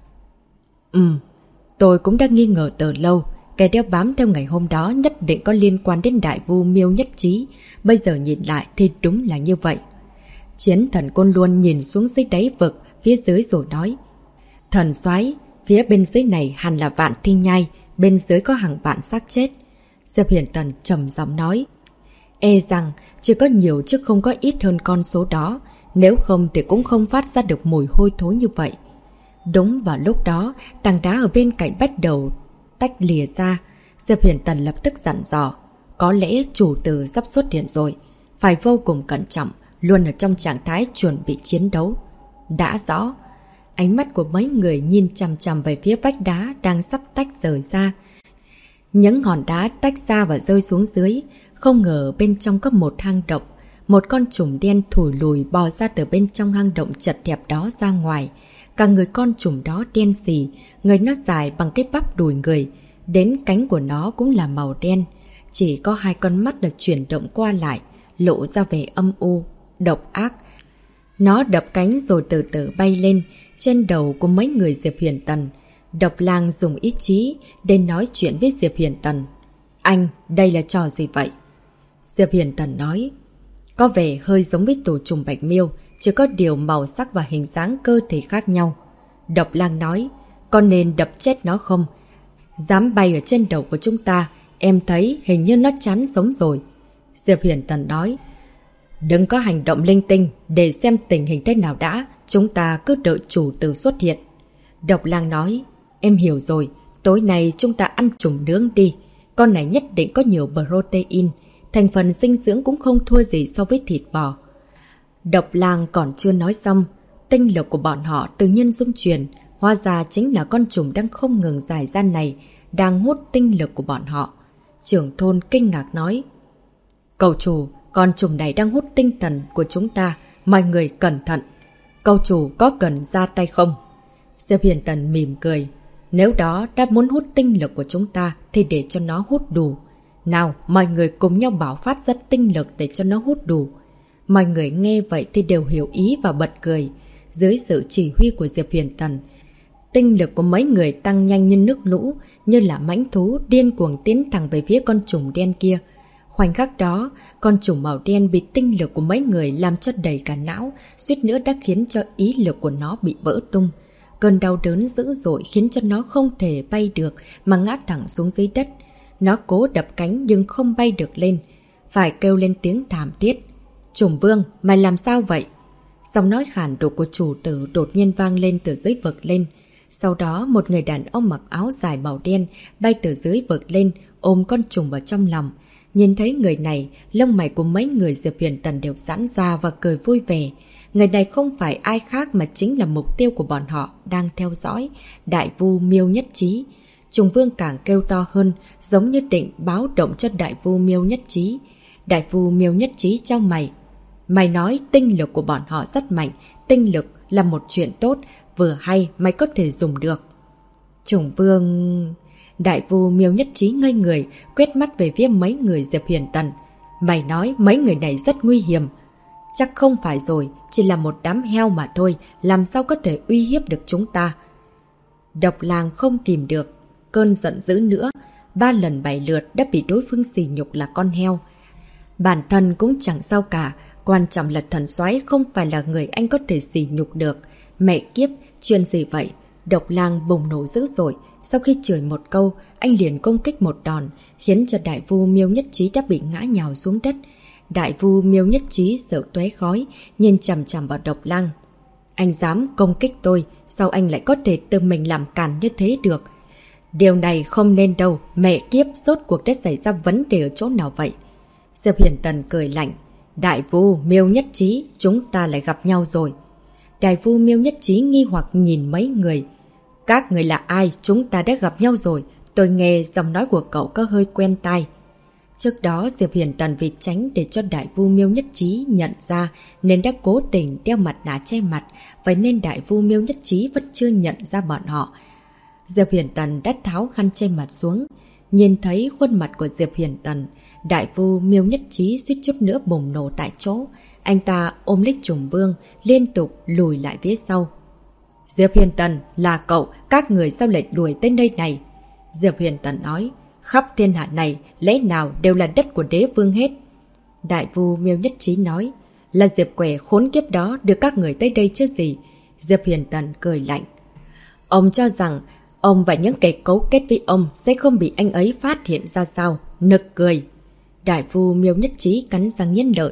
Tôi cũng đã nghi ngờ từ lâu. Kẻ đeo bám theo ngày hôm đó nhất định có liên quan đến Đại Vu Miêu Nhất Chí. Bây giờ nhìn lại thì đúng là như vậy. Chiến thần Côn Luân nhìn xuống dưới đáy vực phía dưới rồi nói. Thần soái, phía bên dưới này hẳn là vạn thi nhai, bên dưới có hàng vạn xác chết. Diệp Huyền Tần trầm giọng nói. E rằng chỉ có nhiều chứ không có ít hơn con số đó. Nếu không thì cũng không phát ra được mùi hôi thối như vậy. Đúng vào lúc đó, tảng đá ở bên cạnh bắt đầu tách lìa ra. Diệp Huyền Tần lập tức dặn dò. Có lẽ chủ tử sắp xuất hiện rồi. Phải vô cùng cẩn trọng, luôn ở trong trạng thái chuẩn bị chiến đấu. Đã rõ. Ánh mắt của mấy người nhìn chằm chằm về phía vách đá đang sắp tách rời ra. Những hòn đá tách ra và rơi xuống dưới. Không ngờ bên trong có một hang động. Một con trùng đen thủi lùi bò ra từ bên trong hang động chật hẹp đó ra ngoài. Cả người con trùng đó đen xì, người nó dài bằng cái bắp đùi người, đến cánh của nó cũng là màu đen. Chỉ có hai con mắt là chuyển động qua lại, lộ ra vẻ âm u, độc ác. Nó đập cánh rồi từ từ bay lên trên đầu của mấy người Diệp Huyền Tần. Độc Lang dùng ý chí để nói chuyện với Diệp Huyền Tần. Anh, đây là trò gì vậy? Diệp Huyền Tần nói. Có vẻ hơi giống với tổ trùng Bạch Miêu, chỉ có điều màu sắc và hình dáng cơ thể khác nhau. Độc Lang nói, có nên đập chết nó không? Dám bay ở trên đầu của chúng ta, em thấy hình như nó chán sống rồi. Diệp Huyền Tần nói, đừng có hành động linh tinh, để xem tình hình thế nào đã, chúng ta cứ đợi chủ tử xuất hiện. Độc Lang nói, em hiểu rồi, tối nay chúng ta ăn trùng nướng đi, con này nhất định có nhiều protein, thành phần dinh dưỡng cũng không thua gì so với thịt bò. Độc Lang còn chưa nói xong, tinh lực của bọn họ tự nhiên rung chuyển, hóa ra chính là con trùng đang không ngừng giải ra này, đang hút tinh lực của bọn họ. Trưởng thôn kinh ngạc nói, cậu chủ, con trùng này đang hút tinh thần của chúng ta, mọi người cẩn thận. Cậu chủ có cần ra tay không? Diệp Huyền Tần mỉm cười, nếu đó đã muốn hút tinh lực của chúng ta thì để cho nó hút đủ. Nào, mọi người cùng nhau bảo phát ra tinh lực để cho nó hút đủ. Mọi người nghe vậy thì đều hiểu ý và bật cười. Dưới sự chỉ huy của Diệp Huyền Tần, tinh lực của mấy người tăng nhanh như nước lũ, như là mãnh thú điên cuồng tiến thẳng về phía con trùng đen kia. Khoảnh khắc đó, con trùng màu đen bị tinh lực của mấy người làm cho đầy cả não, suýt nữa đã khiến cho ý lực của nó bị vỡ tung. Cơn đau đớn dữ dội khiến cho nó không thể bay được mà ngã thẳng xuống dưới đất. Nó cố đập cánh nhưng không bay được lên, phải kêu lên tiếng thảm thiết. Trùng Vương, mày làm sao vậy? Giọng nói khản đục của chủ tử đột nhiên vang lên từ dưới vực lên. Sau đó một người đàn ông mặc áo dài màu đen bay từ dưới vực lên, ôm con trùng vào trong lòng. Nhìn thấy người này, lông mày của mấy người Diệp Huyền Tần đều giãn ra và cười vui vẻ. Người này không phải ai khác mà chính là mục tiêu của bọn họ đang theo dõi, Đại Vu Miêu Nhất Chí. Trùng Vương càng kêu to hơn, giống như định báo động cho Đại Vu Miêu Nhất Chí. Đại Vu Miêu Nhất Chí chau mày. Mày nói tinh lực của bọn họ rất mạnh, tinh lực là một chuyện tốt, vừa hay mày có thể dùng được. Trùng Vương... Đại Vu Miêu Nhất Chí ngây người, quét mắt về phía mấy người Diệp Huyền Tần. Mày nói mấy người này rất nguy hiểm. Chắc không phải rồi, chỉ là một đám heo mà thôi, làm sao có thể uy hiếp được chúng ta. Độc Lang không kìm được cơn giận dữ nữa, 3 lần 7 lượt đã bị đối phương sỉ nhục là con heo. Bản thân cũng chẳng sao cả, quan trọng là thần soái không phải là người anh có thể sỉ nhục được. Mẹ kiếp, chuyện gì vậy? Độc Lang bùng nổ dữ dội, sau khi chửi một câu, anh liền công kích một đòn, khiến cho Đại Vu Miêu Nhất Chí đã bị ngã nhào xuống đất. Đại Vu Miêu Nhất Chí sợ tóe khói, nhìn chằm chằm vào Độc Lang. Anh dám công kích tôi, sao anh lại có thể tự mình làm càn như thế được? Điều này không nên đâu, mẹ kiếp, rốt cuộc đã xảy ra vấn đề ở chỗ nào vậy? Diệp Huyền Tần cười lạnh. Đại Vu Miêu Nhất Chí, chúng ta lại gặp nhau rồi. Đại Vu Miêu Nhất Chí nghi hoặc nhìn mấy người. Các người là ai? Chúng ta đã gặp nhau rồi. Tôi nghe giọng nói của cậu có hơi quen tai. Trước đó Diệp Huyền Tần vì tránh để cho Đại Vu Miêu Nhất Chí nhận ra nên đã cố tình đeo mặt nạ che mặt, vậy nên Đại Vu Miêu Nhất Chí vẫn chưa nhận ra bọn họ. Diệp Huyền Tần đã tháo khăn che mặt xuống. Nhìn thấy khuôn mặt của Diệp Huyền Tần, Đại Vu Miêu Nhất Chí suýt chút nữa bùng nổ tại chỗ. Anh ta ôm lấy Trùng Vương, liên tục lùi lại phía sau. Diệp Huyền Tần, là cậu, các người sao lại đuổi tới nơi này? Diệp Huyền Tần nói, khắp thiên hạ này, lẽ nào đều là đất của đế vương hết? Đại Vu Miêu Nhất Chí nói, là Diệp Quẻ khốn kiếp đó đưa các người tới đây chứ gì? Diệp Huyền Tần cười lạnh. Ông cho rằng, ông và những kẻ cấu kết với ông sẽ không bị anh ấy phát hiện ra sao? Nực cười. Đại Vu Miêu Nhất Chí cắn răng nghiến lợi.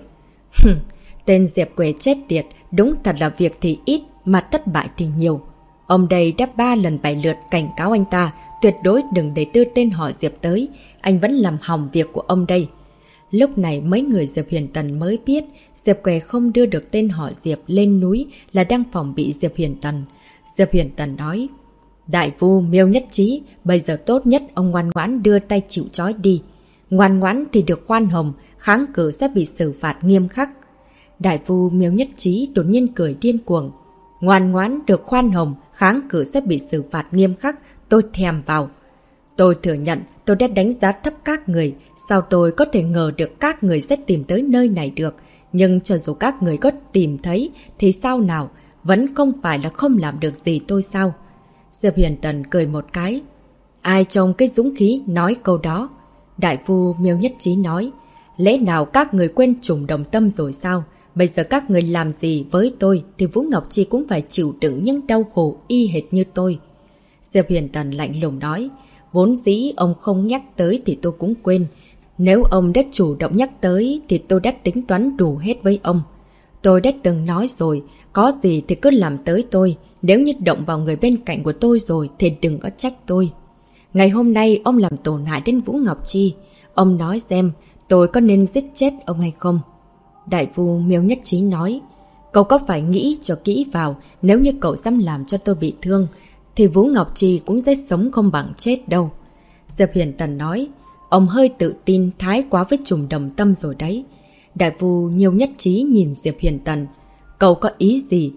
Tên Diệp Quẻ chết tiệt, đúng thật là việc thì ít, mà thất bại thì nhiều. Ông đây đã 3 lần 7 lượt cảnh cáo anh ta, tuyệt đối đừng để đưa tên họ Diệp tới, anh vẫn làm hỏng việc của ông đây. Lúc này mấy người Diệp Huyền Tần mới biết Diệp Quẻ không đưa được tên họ Diệp lên núi là đang phòng bị Diệp Huyền Tần. Diệp Huyền Tần nói, Đại Vu Miêu Nhất Chí, bây giờ tốt nhất ông ngoan ngoãn đưa tay chịu trói đi. Ngoan ngoãn thì được khoan hồng, kháng cự sẽ bị xử phạt nghiêm khắc. Đại Vu Miêu Nhất Chí đột nhiên cười điên cuồng. Ngoan ngoãn được khoan hồng, kháng cự sẽ bị xử phạt nghiêm khắc, tôi thèm vào. Tôi thừa nhận tôi đã đánh giá thấp các người, sao tôi có thể ngờ được các người sẽ tìm tới nơi này được. Nhưng cho dù các người có tìm thấy thì sao nào, vẫn không phải là không làm được gì tôi sao? Diệp Huyền Tần cười một cái. Ai trông cái dũng khí nói câu đó? Đại Vu Miêu Nhất Chí nói, lẽ nào các người quên Trùng Đồng Tâm rồi sao? Bây giờ các người làm gì với tôi thì Vũ Ngọc Chi cũng phải chịu đựng những đau khổ y hệt như tôi. Diệp Huyền Tần lạnh lùng nói, vốn dĩ ông không nhắc tới thì tôi cũng quên. Nếu ông đã chủ động nhắc tới thì tôi đã tính toán đủ hết với ông. Tôi đã từng nói rồi, có gì thì cứ làm tới tôi. Nếu như động vào người bên cạnh của tôi rồi thì đừng có trách tôi. Ngày hôm nay ông làm tổn hại đến Vũ Ngọc Chi. Ông nói xem tôi có nên giết chết ông hay không? Đại Vu Miêu Nhất Chí nói, cậu có phải nghĩ cho kỹ vào, nếu như cậu dám làm cho tôi bị thương thì Vũ Ngọc Chi cũng sẽ sống không bằng chết đâu. Diệp Huyền Tần nói, ông hơi tự tin thái quá với Trùng Đồng Tâm rồi đấy. Đại Vu Miêu Nhất Chí nhìn Diệp Huyền Tần, cậu có ý gì?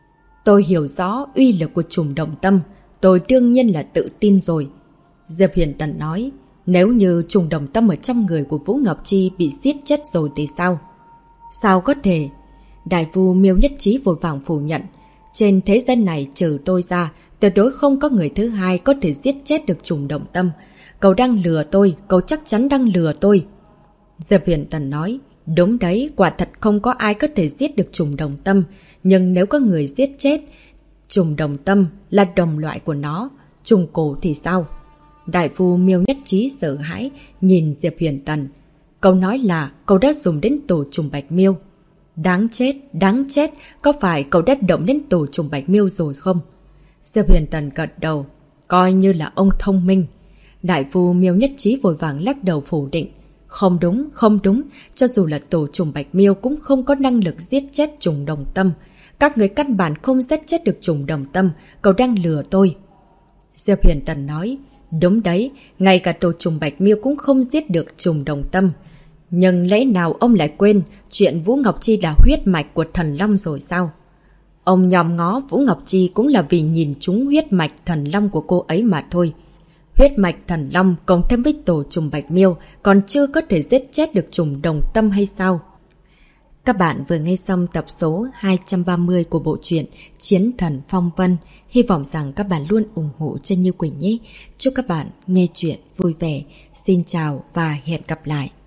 Tôi hiểu rõ uy lực của Trùng Đồng Tâm, tôi đương nhiên là tự tin rồi. Diệp Huyền Tần nói, nếu như Trùng Đồng Tâm ở trong người của Vũ Ngọc Chi bị giết chết rồi thì sao? Sao có thể? Đại phu Miêu Nhất Chí vội vàng phủ nhận. Trên thế gian này trừ tôi ra, tuyệt đối không có người thứ hai có thể giết chết được trùng đồng tâm. Cậu đang lừa tôi, cậu chắc chắn đang lừa tôi. Diệp Huyền Tần nói, đúng đấy, quả thật không có ai có thể giết được trùng đồng tâm. Nhưng nếu có người giết chết, trùng đồng tâm là đồng loại của nó, trùng cổ thì sao? Đại phu Miêu Nhất Chí sợ hãi, nhìn Diệp Huyền Tần. Cậu nói là cậu đã dùng đến tổ trùng bạch miêu. Đáng chết, có phải cậu đã động đến tổ trùng bạch miêu rồi không? Diệp Huyền Tần gật đầu, coi như là ông thông minh. Đại phu Miêu Nhất Chí vội vàng lắc đầu phủ định. Không đúng, cho dù là tổ trùng bạch miêu cũng không có năng lực giết chết trùng đồng tâm. Các người căn bản không giết chết được trùng đồng tâm, cậu đang lừa tôi. Diệp Huyền Tần nói, đúng đấy, ngay cả tổ trùng bạch miêu cũng không giết được trùng đồng tâm. Nhưng lẽ nào ông lại quên chuyện Vũ Ngọc Chi là huyết mạch của Thần Long rồi sao? Ông nhòm ngó Vũ Ngọc Chi cũng là vì nhìn trúng huyết mạch Thần Long của cô ấy mà thôi. Huyết mạch Thần Long cộng thêm với tổ trùng bạch miêu còn chưa có thể giết chết được trùng đồng tâm hay sao? Các bạn vừa nghe xong tập số 230 của bộ truyện Chiến Thần Phong Vân. Hy vọng rằng các bạn luôn ủng hộ chân Như Quỳnh nhé. Chúc các bạn nghe chuyện vui vẻ. Xin chào và hẹn gặp lại.